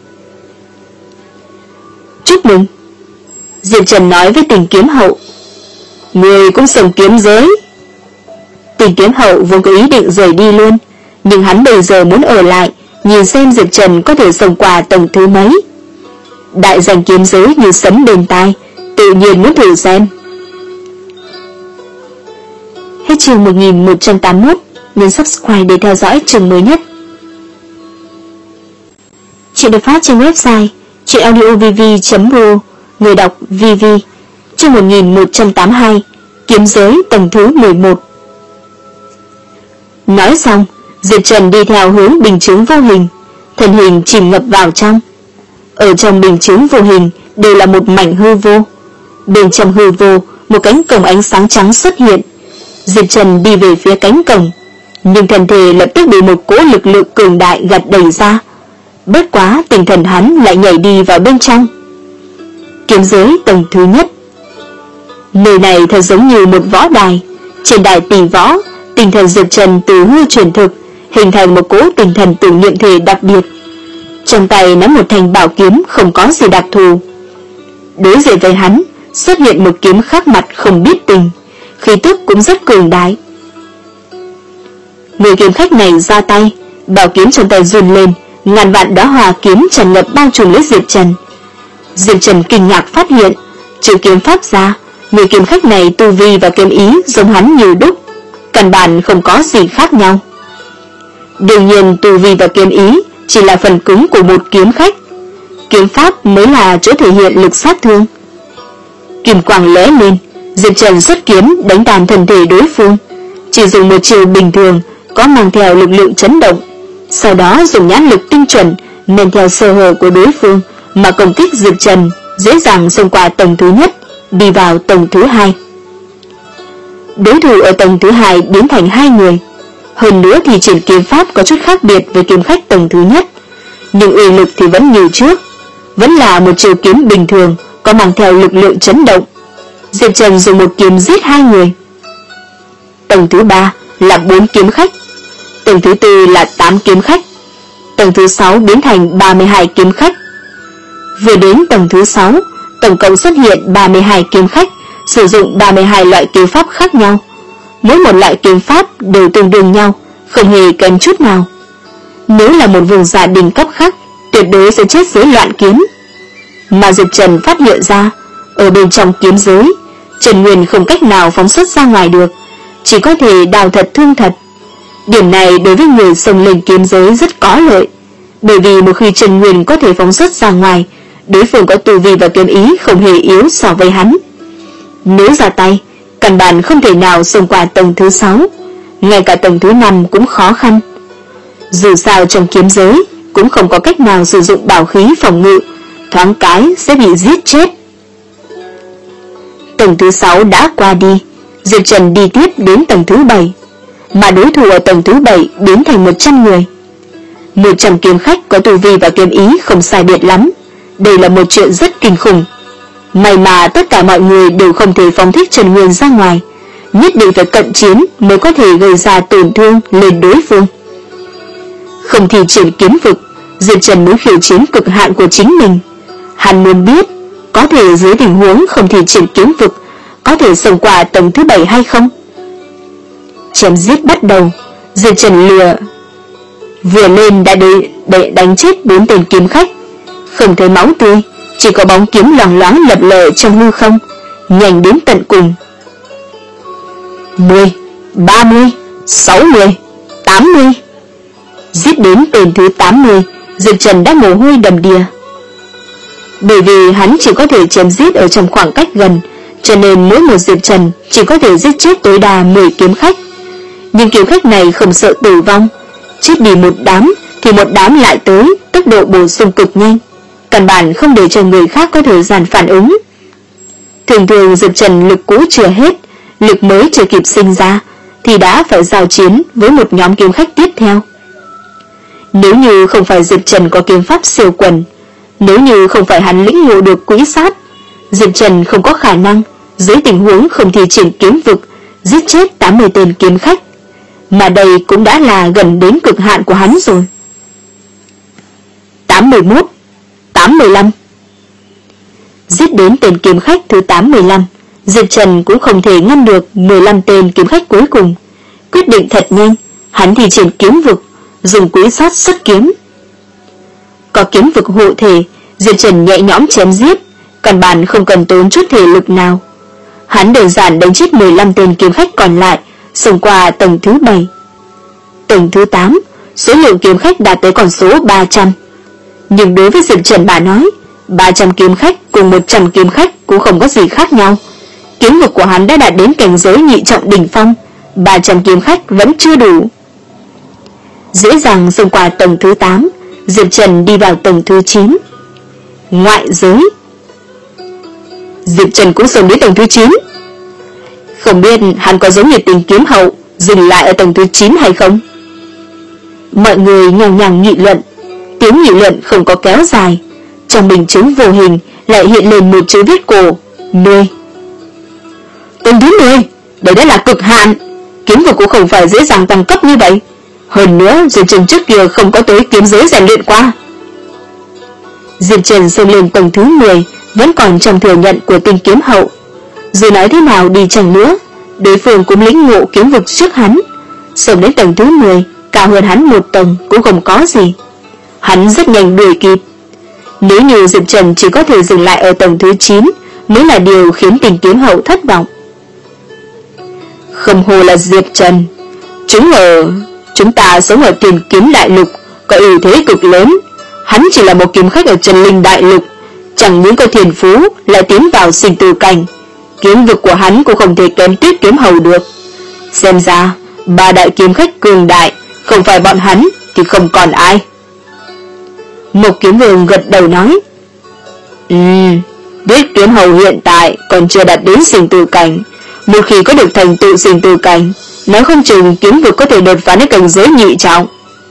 Chúc mừng, Diệp Trần nói với Tình Kiếm Hậu. Người cũng sầm kiếm giới. Tình Kiếm Hậu vốn có ý định rời đi luôn, nhưng hắn bây giờ muốn ở lại, nhìn xem Diệp Trần có thể sông qua tầng thứ mấy. Đại danh kiếm giới như sấm bên tai, tự nhiên muốn thử xem. Hết chương một nghìn một trăm tám mươi mốt, nhấn subscribe để theo dõi chương mới nhất. Chuyện được phát trên website truyện audio v v chấm ro, người đọc vê vê. Chương một nghìn một trăm tám mươi hai, kiếm giới tầng thứ mười một. Nói xong, Diệp Trần đi theo hướng bình chứng vô hình, thân hình chìm ngập vào trong. Ở trong bình chứng vô hình đều là một mảnh hư vô. Bên trong hư vô, một cánh cổng ánh sáng trắng xuất hiện. Diệp Trần đi về phía cánh cổng, nhưng thân thể lập tức bị một cỗ lực lượng cường đại gạt đẩy ra. Bất quá tinh thần hắn lại nhảy đi vào bên trong. Kiếm giới tầng thứ nhất. Nơi này thật giống như một võ đài. Trên đài tỷ võ, tinh thần Diệp Trần từ hư chuyển thực, hình thành một cỗ tinh thần tử niệm thể đặc biệt. Trong tay nắm một thanh bảo kiếm không có gì đặc thù. Đối diện với hắn xuất hiện một kiếm khác mặt không biết tình, khí tức cũng rất cường đại. Người kiếm khách này ra tay, bảo kiếm trong tay run lên, ngàn vạn đóa hoa kiếm tràn ngập bao trùm lấy Diệp Trần. Diệp Trần kinh ngạc phát hiện, trừ kiếm pháp ra, người kiếm khách này tu vi và kiếm ý giống hắn như đúc, căn bản không có gì khác nhau. Đương nhiên tu vi và kiếm ý chỉ là phần cứng của một kiếm khách, kiếm pháp mới là chỗ thể hiện lực sát thương. Kim quang lóe lên, Diệp Trần xuất kiếm đánh tàn thân thể đối phương, chỉ dùng một chiều bình thường có mang theo lực lượng chấn động, sau đó dùng nhãn lực tinh chuẩn men theo sơ hở của đối phương mà công kích Diệp Trần, dễ dàng xông qua tầng thứ nhất, đi vào tầng thứ hai. Đối thủ ở tầng thứ hai biến thành hai người, hơn nữa thì triển kiếm pháp có chút khác biệt với kiếm khách tầng thứ nhất, nhưng uy lực thì vẫn như trước, vẫn là một chiều kiếm bình thường có mang theo lực lượng chấn động. Diệp Trần dùng một kiếm giết hai người. Tầng thứ ba là bốn kiếm khách, tầng thứ tư là tám kiếm khách, tầng thứ sáu biến thành ba mươi hai kiếm khách. Vừa đến tầng thứ sáu, tổng cộng xuất hiện ba mươi hai kiếm khách, sử dụng ba mươi hai loại kiếm pháp khác nhau. Mỗi một loại kiếm pháp đều tương đương nhau, không hề kém chút nào. Nếu là một vùng giả đỉnh cấp khác, tuyệt đối sẽ chết dưới loạn kiếm. Mà Diệp Trần phát hiện ra, ở bên trong kiếm giới, Trần Nguyên không cách nào phóng xuất ra ngoài được, chỉ có thể đào thật thương thật. Điểm này đối với người xông lên kiếm giới rất có lợi, bởi vì một khi Trần Nguyên có thể phóng xuất ra ngoài, đối phương có tu vi và kiếm ý không hề yếu so với hắn. Nếu ra tay, căn bản không thể nào xông qua tầng thứ sáu, ngay cả tầng thứ năm cũng khó khăn. Dù sao trong kiếm giới cũng không có cách nào sử dụng bảo khí phòng ngự, thoáng cái sẽ bị giết chết. Tầng thứ sáu đã qua đi, Diệp Trần đi tiếp đến tầng thứ bảy, mà đối thủ ở tầng thứ bảy biến thành một trăm người. một trăm kiếm khách có tu vi và kiếm ý không sai biệt lắm, đây là một chuyện rất kinh khủng. May mà tất cả mọi người đều không thể phóng thích Trần Nguyên ra ngoài, nhất định phải cận chiến mới có thể gây ra tổn thương lên đối phương. Không thi triển kiếm vực, Diệp Trần muốn khiêu chiến cực hạn của chính mình. Hắn muốn biết, có thể dưới tình huống không thi triển kiếm vực, có thể xông qua tầng thứ bảy hay không? Chém giết bắt đầu, Diệp Trần lừa vừa lên đã để, để đánh chết bốn tên kiếm khách. Không thấy máu tươi, chỉ có bóng kiếm loằng loáng lập lờ trong hư không, nhanh đến tận cùng. Mười, ba mươi, sáu mươi, tám mươi. Giết đến tên thứ tám mươi, Diệp Trần đã mồ hôi đầm đìa. Bởi vì hắn chỉ có thể chém giết ở trong khoảng cách gần, cho nên mỗi một Diệp Trần chỉ có thể giết chết tối đa mười kiếm khách. Nhưng kiếm khách này không sợ tử vong, chết đi một đám thì một đám lại tới, tốc độ bổ sung cực nhanh, căn bản không để cho người khác có thời gian phản ứng. Thường thường Diệp Trần lực cũ chưa hết, lực mới chưa kịp sinh ra thì đã phải giao chiến với một nhóm kiếm khách tiếp theo. Nếu như không phải Diệp Trần có kiếm pháp siêu quần, nếu như không phải hắn lĩnh ngộ được quỹ sát, Diệp Trần không có khả năng dưới tình huống không thi triển kiếm vực giết chết tám mươi tên kiếm khách, mà đây cũng đã là gần đến cực hạn của hắn rồi. Tám mươi mốt, tám mươi lăm. Giết đến tên kiếm khách thứ tám mươi lăm, Diệp Trần cũng không thể ngăn được mười lăm tên kiếm khách cuối cùng. Quyết định thật nhanh, hắn thi triển kiếm vực, dùng quỹ sát xuất kiếm. Có kiếm vực hộ thể, Diệp Trần nhẹ nhõm chém giết, căn bản không cần tốn chút thể lực nào. Hắn đơn giản đánh chết mười lăm tên kiếm khách còn lại, xông qua tầng thứ bảy. Tầng thứ tám, số lượng kiếm khách đạt tới con số ba trăm. Nhưng đối với Diệp Trần bà nói, ba trăm kiếm khách cùng một trăm kiếm khách cũng không có gì khác nhau. Kiếm vực của hắn đã đạt đến cảnh giới nhị trọng đỉnh phong, ba trăm kiếm khách vẫn chưa đủ. Dễ dàng xông qua tầng thứ tám, Diệp Trần đi vào tầng thứ chín. Ngoại giới. Diệp Trần cũng xông đến tầng thứ chín. Không biết hắn có giống như Tình Kiếm Hậu dừng lại ở tầng thứ chín hay không? Mọi người nhàng nhàng nghị luận. Tiếng nghị luận không có kéo dài, trong minh chứng vô hình lại hiện lên một chữ viết cổ mười. Tầng thứ mười, đây đã là cực hạn. Kiếm vực cũng không phải dễ dàng tăng cấp như vậy. Hơn nữa Diệp Trần trước kia không có tới kiếm giới rèn luyện qua. Diệp Trần xông lên tầng thứ mười vẫn còn trong thừa nhận của Tình Kiếm Hậu. Dù nói thế nào đi chăng nữa, đối phương cũng lĩnh ngộ kiếm vực trước hắn. Xông đến tầng thứ mười, cao hơn hắn một tầng cũng không có gì. Hắn rất nhanh đuổi kịp. Nếu như Diệp Trần chỉ có thể dừng lại ở tầng thứ chín mới là điều khiến Tình Kiếm Hậu thất vọng. Không hồ là Diệp Trần, chúng ở chúng ta sống ở Tiền Kiếm Đại Lục có ưu thế cực lớn. Hắn chỉ là một kiếm khách ở Trần Linh Đại Lục, chẳng những có thiên phú lại tiến vào sinh tử cảnh, kiếm vực của hắn cũng không thể kém Tuyết Kiếm Hầu được. Xem ra ba đại kiếm khách cường đại, không phải bọn hắn thì không còn ai. Một Kiếm Vương gật đầu nói, Ừm, Tuyết Kiếm Hầu hiện tại còn chưa đạt đến sinh tử cảnh. Một khi có được thành tựu sinh tử cảnh, nói không chừng kiếm vực có thể đột phá đến cảnh giới nhị trọng.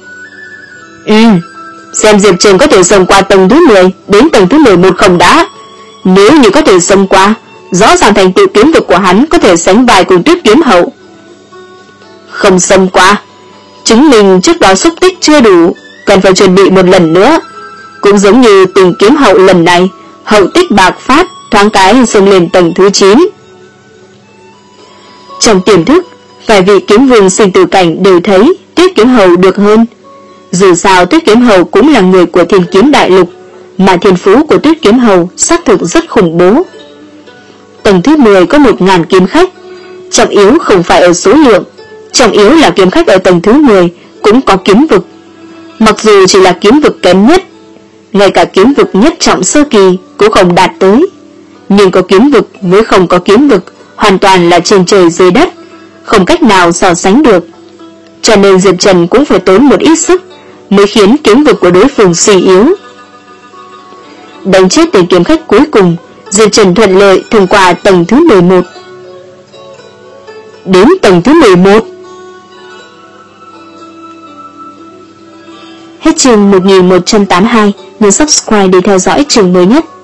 Ừm, xem Diệp Trần có thể xông qua tầng thứ mười đến tầng thứ mười một không đã. Nếu như có thể xông qua, rõ ràng thành tựu kiếm vực của hắn có thể sánh vai cùng Tuyết Kiếm Hậu. Không xông qua, chứng minh trước đó xúc tích chưa đủ, cần phải chuẩn bị một lần nữa. Cũng giống như Tình Kiếm Hậu lần này, hậu tích bạc phát, thoáng cái xông lên tầng thứ chín. Trong tiềm thức, vài vị kiếm vương sinh tử cảnh đều thấy Tuyết Kiếm Hầu được hơn. Dù sao Tuyết Kiếm Hầu cũng là người của Thiên Kiếm Đại Lục, mà thiên phú của Tuyết Kiếm Hầu xác thực rất khủng bố. Tầng thứ mười có một ngàn kiếm khách, trọng yếu không phải ở số lượng, trọng yếu là kiếm khách ở tầng thứ mười cũng có kiếm vực. Mặc dù chỉ là kiếm vực kém nhất, ngay cả kiếm vực nhất trọng sơ kỳ cũng không đạt tới, nhưng có kiếm vực với không có kiếm vực hoàn toàn là trên trời dưới đất, không cách nào so sánh được. Cho nên Diệp Trần cũng phải tốn một ít sức mới khiến kiếm vực của đối phương suy yếu. Đánh chết tên kiếm khách cuối cùng, Diệp Trần thuận lợi thông qua tầng thứ mười một. Đến tầng thứ mười một. Hết chương một nghìn một trăm tám mươi hai, nhấn subscribe để theo dõi chương mới nhất.